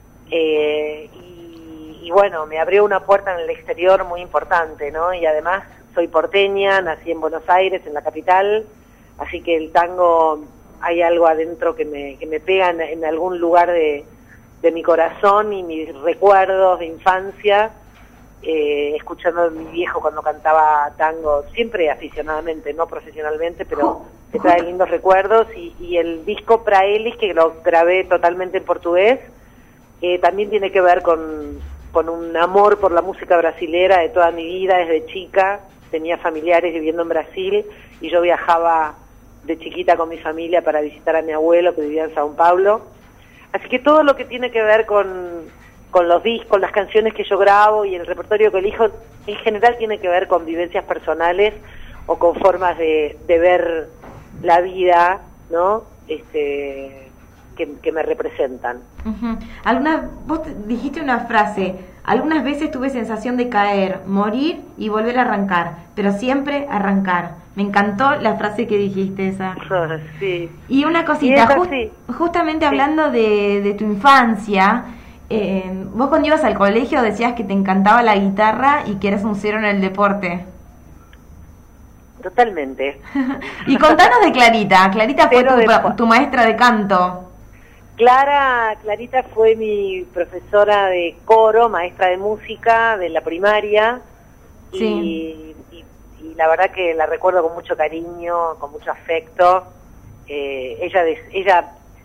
y bueno, me abrió una puerta en el exterior muy importante, ¿no? Y además soy porteña, nací en Buenos Aires, en la capital, así que el tango, hay algo adentro que me pega en algún lugar de mi corazón y mis recuerdos de infancia. Escuchando a mi viejo cuando cantaba tango, siempre aficionadamente, no profesionalmente, pero me trae lindos recuerdos. Y el disco Pra Elis, que lo grabé totalmente en portugués, también tiene que ver con un amor por la música brasilera de toda mi vida. Desde chica tenía familiares viviendo en Brasil y yo viajaba de chiquita con mi familia para visitar a mi abuelo que vivía en São Paulo. Así que todo lo que tiene que ver con los discos, las canciones que yo grabo y el repertorio que elijo, en general tiene que ver con vivencias personales o con formas de ver la vida, ¿no? Que me representan. Vos dijiste una frase: algunas veces tuve sensación de caer, morir y volver a arrancar, pero siempre arrancar. Me encantó la frase que dijiste esa. Sí. Y una cosita, justamente hablando de tu infancia, vos cuando ibas al colegio decías que te encantaba la guitarra y que eras un cero en el deporte. Totalmente. Y contanos de Clarita. Clarita fue tu maestra de canto. Clarita fue mi profesora de coro, maestra de música de la primaria. Sí. Y la verdad que la recuerdo con mucho cariño, con mucho afecto. Ella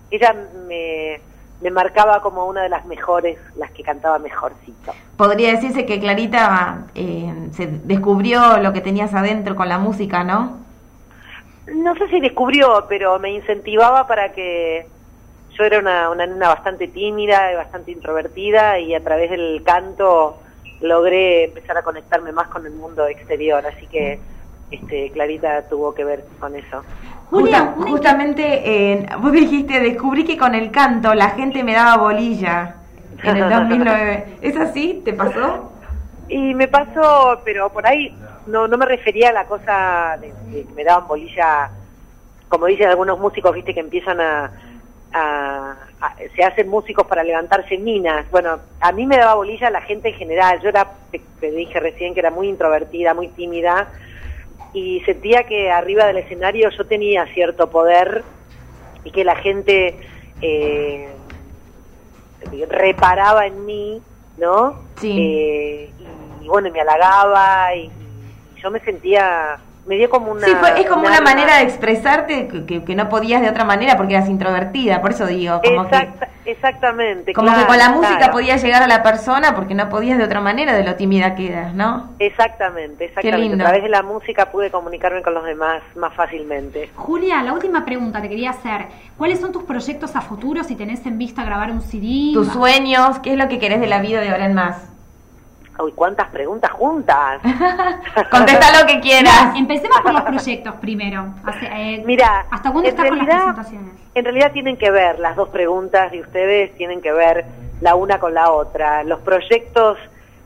me marcaba como una de las mejores, las que cantaba mejorcito. Podría decirse que Clarita se descubrió lo que tenías adentro con la música, ¿no? No sé si descubrió, pero me incentivaba para que... Yo era una nena bastante tímida y bastante introvertida, y a través del canto logré empezar a conectarme más con el mundo exterior, así que Clarita tuvo que ver con eso. Julia, justamente vos dijiste, descubrí que con el canto la gente me daba bolilla en el 2009. ¿Es así? ¿Te pasó? Y me pasó, pero por ahí no me refería a la cosa de que me daban bolilla, como dicen algunos músicos, viste, que empiezan a se hacen músicos para levantarse minas. Bueno, a mí me daba bolilla la gente en general. Yo te dije recién que era muy introvertida, muy tímida, y sentía que arriba del escenario yo tenía cierto poder y que la gente reparaba en mí, ¿no? Sí. Y bueno, me halagaba y yo me sentía... Me dio como una... Sí, es como una manera de expresarte que no podías de otra manera porque eras introvertida, por eso digo. Como exactamente. Como claro, que con la música claro. podías llegar a la persona porque no podías de otra manera de lo tímida que eras, ¿no? Exactamente. Qué lindo. A través de la música pude comunicarme con los demás más fácilmente. Julia, la última pregunta te quería hacer. ¿Cuáles son tus proyectos a futuro si tenés en vista grabar un CD? Tus sueños, ¿qué es lo que querés de la vida de ahora en más? Uy, cuántas preguntas juntas. Contesta lo que quieras. Mira, empecemos por los proyectos primero. Mira, ¿hasta cuándo estás con las presentaciones? En realidad tienen que ver, las dos preguntas de ustedes tienen que ver la una con la otra. Los proyectos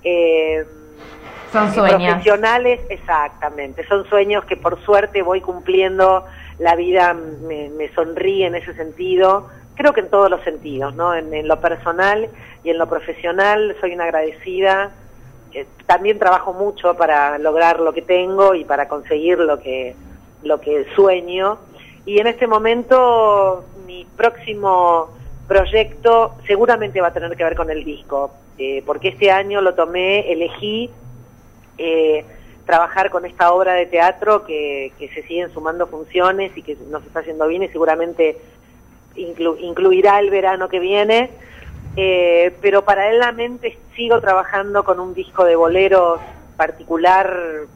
son sueños profesionales, exactamente, son sueños que por suerte voy cumpliendo. La vida me sonríe en ese sentido. Creo que en todos los sentidos, ¿no? En lo personal y en lo profesional soy una agradecida. También trabajo mucho para lograr lo que tengo y para conseguir lo que sueño. Y en este momento mi próximo proyecto seguramente va a tener que ver con el disco, porque este año elegí trabajar con esta obra de teatro que se siguen sumando funciones y que nos está haciendo bien y seguramente incluirá el verano que viene. Pero paralelamente sigo trabajando con un disco de boleros particular,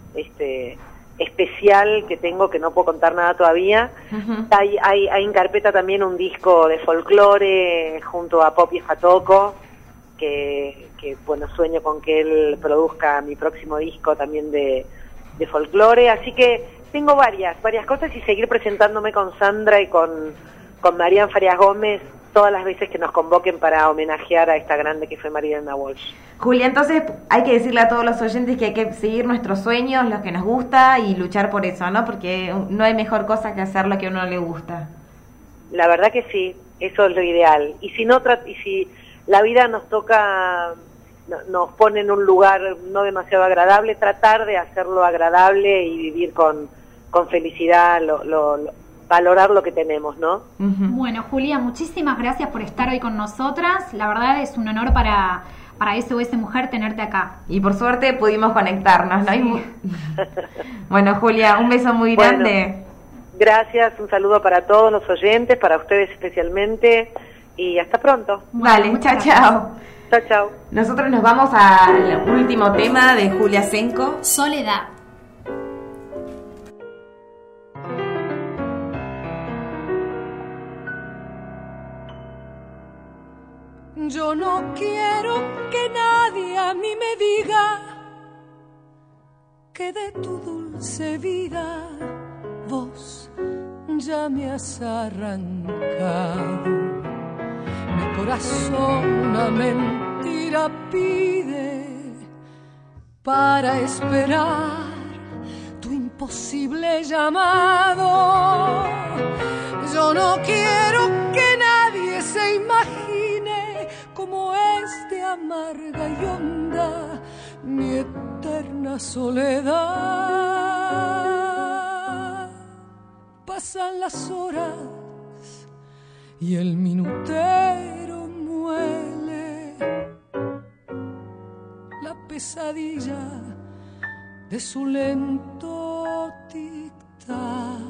especial que tengo, que no puedo contar nada todavía. Uh-huh. Hay en carpeta también un disco de folclore junto a Popi Fatoco, que bueno, sueño con que él produzca mi próximo disco también de folclore. Así que tengo varias cosas y seguir presentándome con Sandra y con Marian Farias Gómez todas las veces que nos convoquen para homenajear a esta grande que fue Mariana Walsh. Julia, entonces hay que decirle a todos los oyentes que hay que seguir nuestros sueños, los que nos gusta y luchar por eso, ¿no? Porque no hay mejor cosa que hacer lo que a uno le gusta. La verdad que sí, eso es lo ideal. Y si la vida nos toca, nos pone en un lugar no demasiado agradable, tratar de hacerlo agradable y vivir con felicidad, valorar lo que tenemos, ¿no? Uh-huh. Bueno, Julia, muchísimas gracias por estar hoy con nosotras. La verdad es un honor para SOS Mujer tenerte acá. Y por suerte pudimos conectarnos, ¿no? Sí. Bueno, Julia, un beso muy grande. Gracias, un saludo para todos los oyentes, para ustedes especialmente, y hasta pronto. Vale, chao, chao. Chao, chao. Nosotros nos vamos al último tema de Julia Senko. Soledad. Yo no quiero que nadie a mí me diga que de tu dulce vida vos ya me has arrancado. Mi corazón una mentira pide para esperar tu imposible llamado. Yo no quiero que nadie se imagine como es de amarga y honda mi eterna soledad. Pasan las horas y el minutero muele la pesadilla de su lento tic-tac.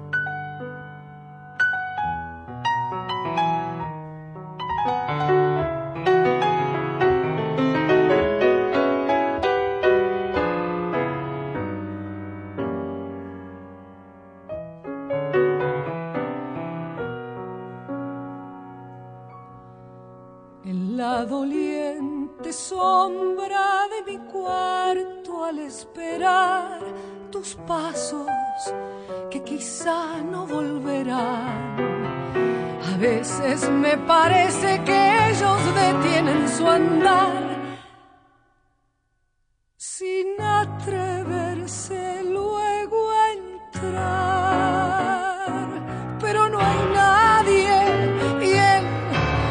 La doliente sombra de mi cuarto al esperar tus pasos que quizá no volverán. A veces me parece que ellos detienen su andar sin atreverse luego a entrar. Pero no hay nadie y él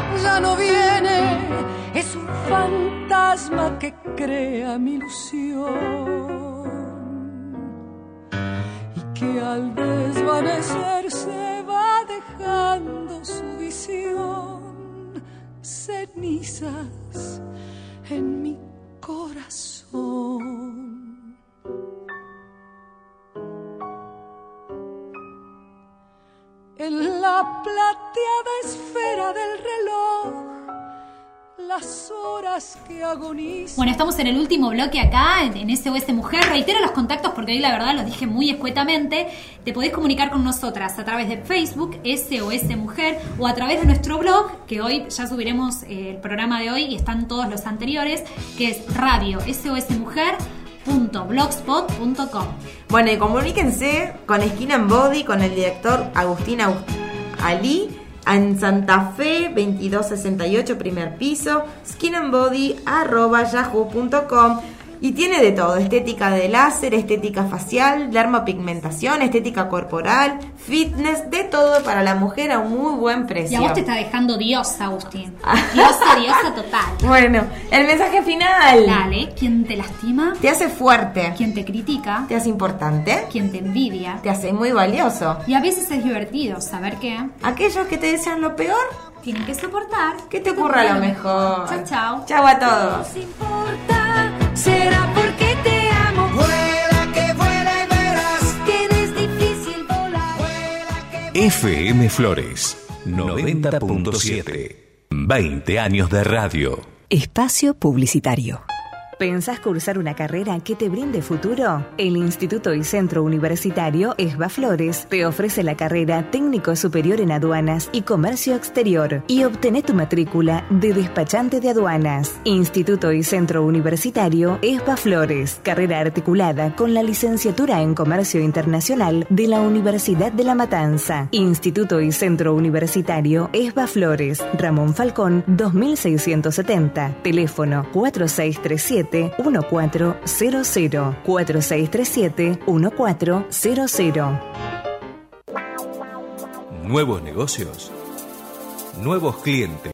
fantasma que crea mi ilusión y que al desvanecerse va dejando su visión, cenizas en mi corazón. En la plateada esfera del reloj, las horas que agonizan. Bueno, estamos en el último bloque acá, en SOS Mujer. Reitero los contactos porque hoy la verdad los dije muy escuetamente. Te podés comunicar con nosotras a través de Facebook, SOS Mujer, o a través de nuestro blog, que hoy ya subiremos el programa de hoy y están todos los anteriores, que es radio sosmujer.blogspot.com. Bueno, y comuníquense con Skin and Body, con el director Agustín Ali, en Santa Fe 2268, primer piso, skinandbody@yahoo.com. Y tiene de todo: estética de láser, estética facial, dermopigmentación, estética corporal, fitness, de todo para la mujer a un muy buen precio. Y a vos te está dejando diosa, Agustín. Diosa total. Bueno, el mensaje final. Dale, ¿quién te lastima? Te hace fuerte. ¿Quién te critica? Te hace importante. ¿Quién te envidia? Te hace muy valioso. Y a veces es divertido saber que aquellos que te desean lo peor tienen que soportar que te ocurra lo mejor. Chao, chao. Chao a todos. Será porque te amo. Vuela que vuela y verás que no es difícil volar. FM Flores 90.7. 20 años de radio. Espacio publicitario. ¿Pensás cursar una carrera que te brinde futuro? El Instituto y Centro Universitario ESBA Flores te ofrece la carrera Técnico Superior en Aduanas y Comercio Exterior y obtené tu matrícula de despachante de aduanas. Instituto y Centro Universitario ESBA Flores, carrera articulada con la licenciatura en Comercio Internacional de la Universidad de La Matanza. Instituto y Centro Universitario ESBA Flores, Ramón Falcón 2670, teléfono 4637 1400 4637 1400. Nuevos negocios, nuevos clientes.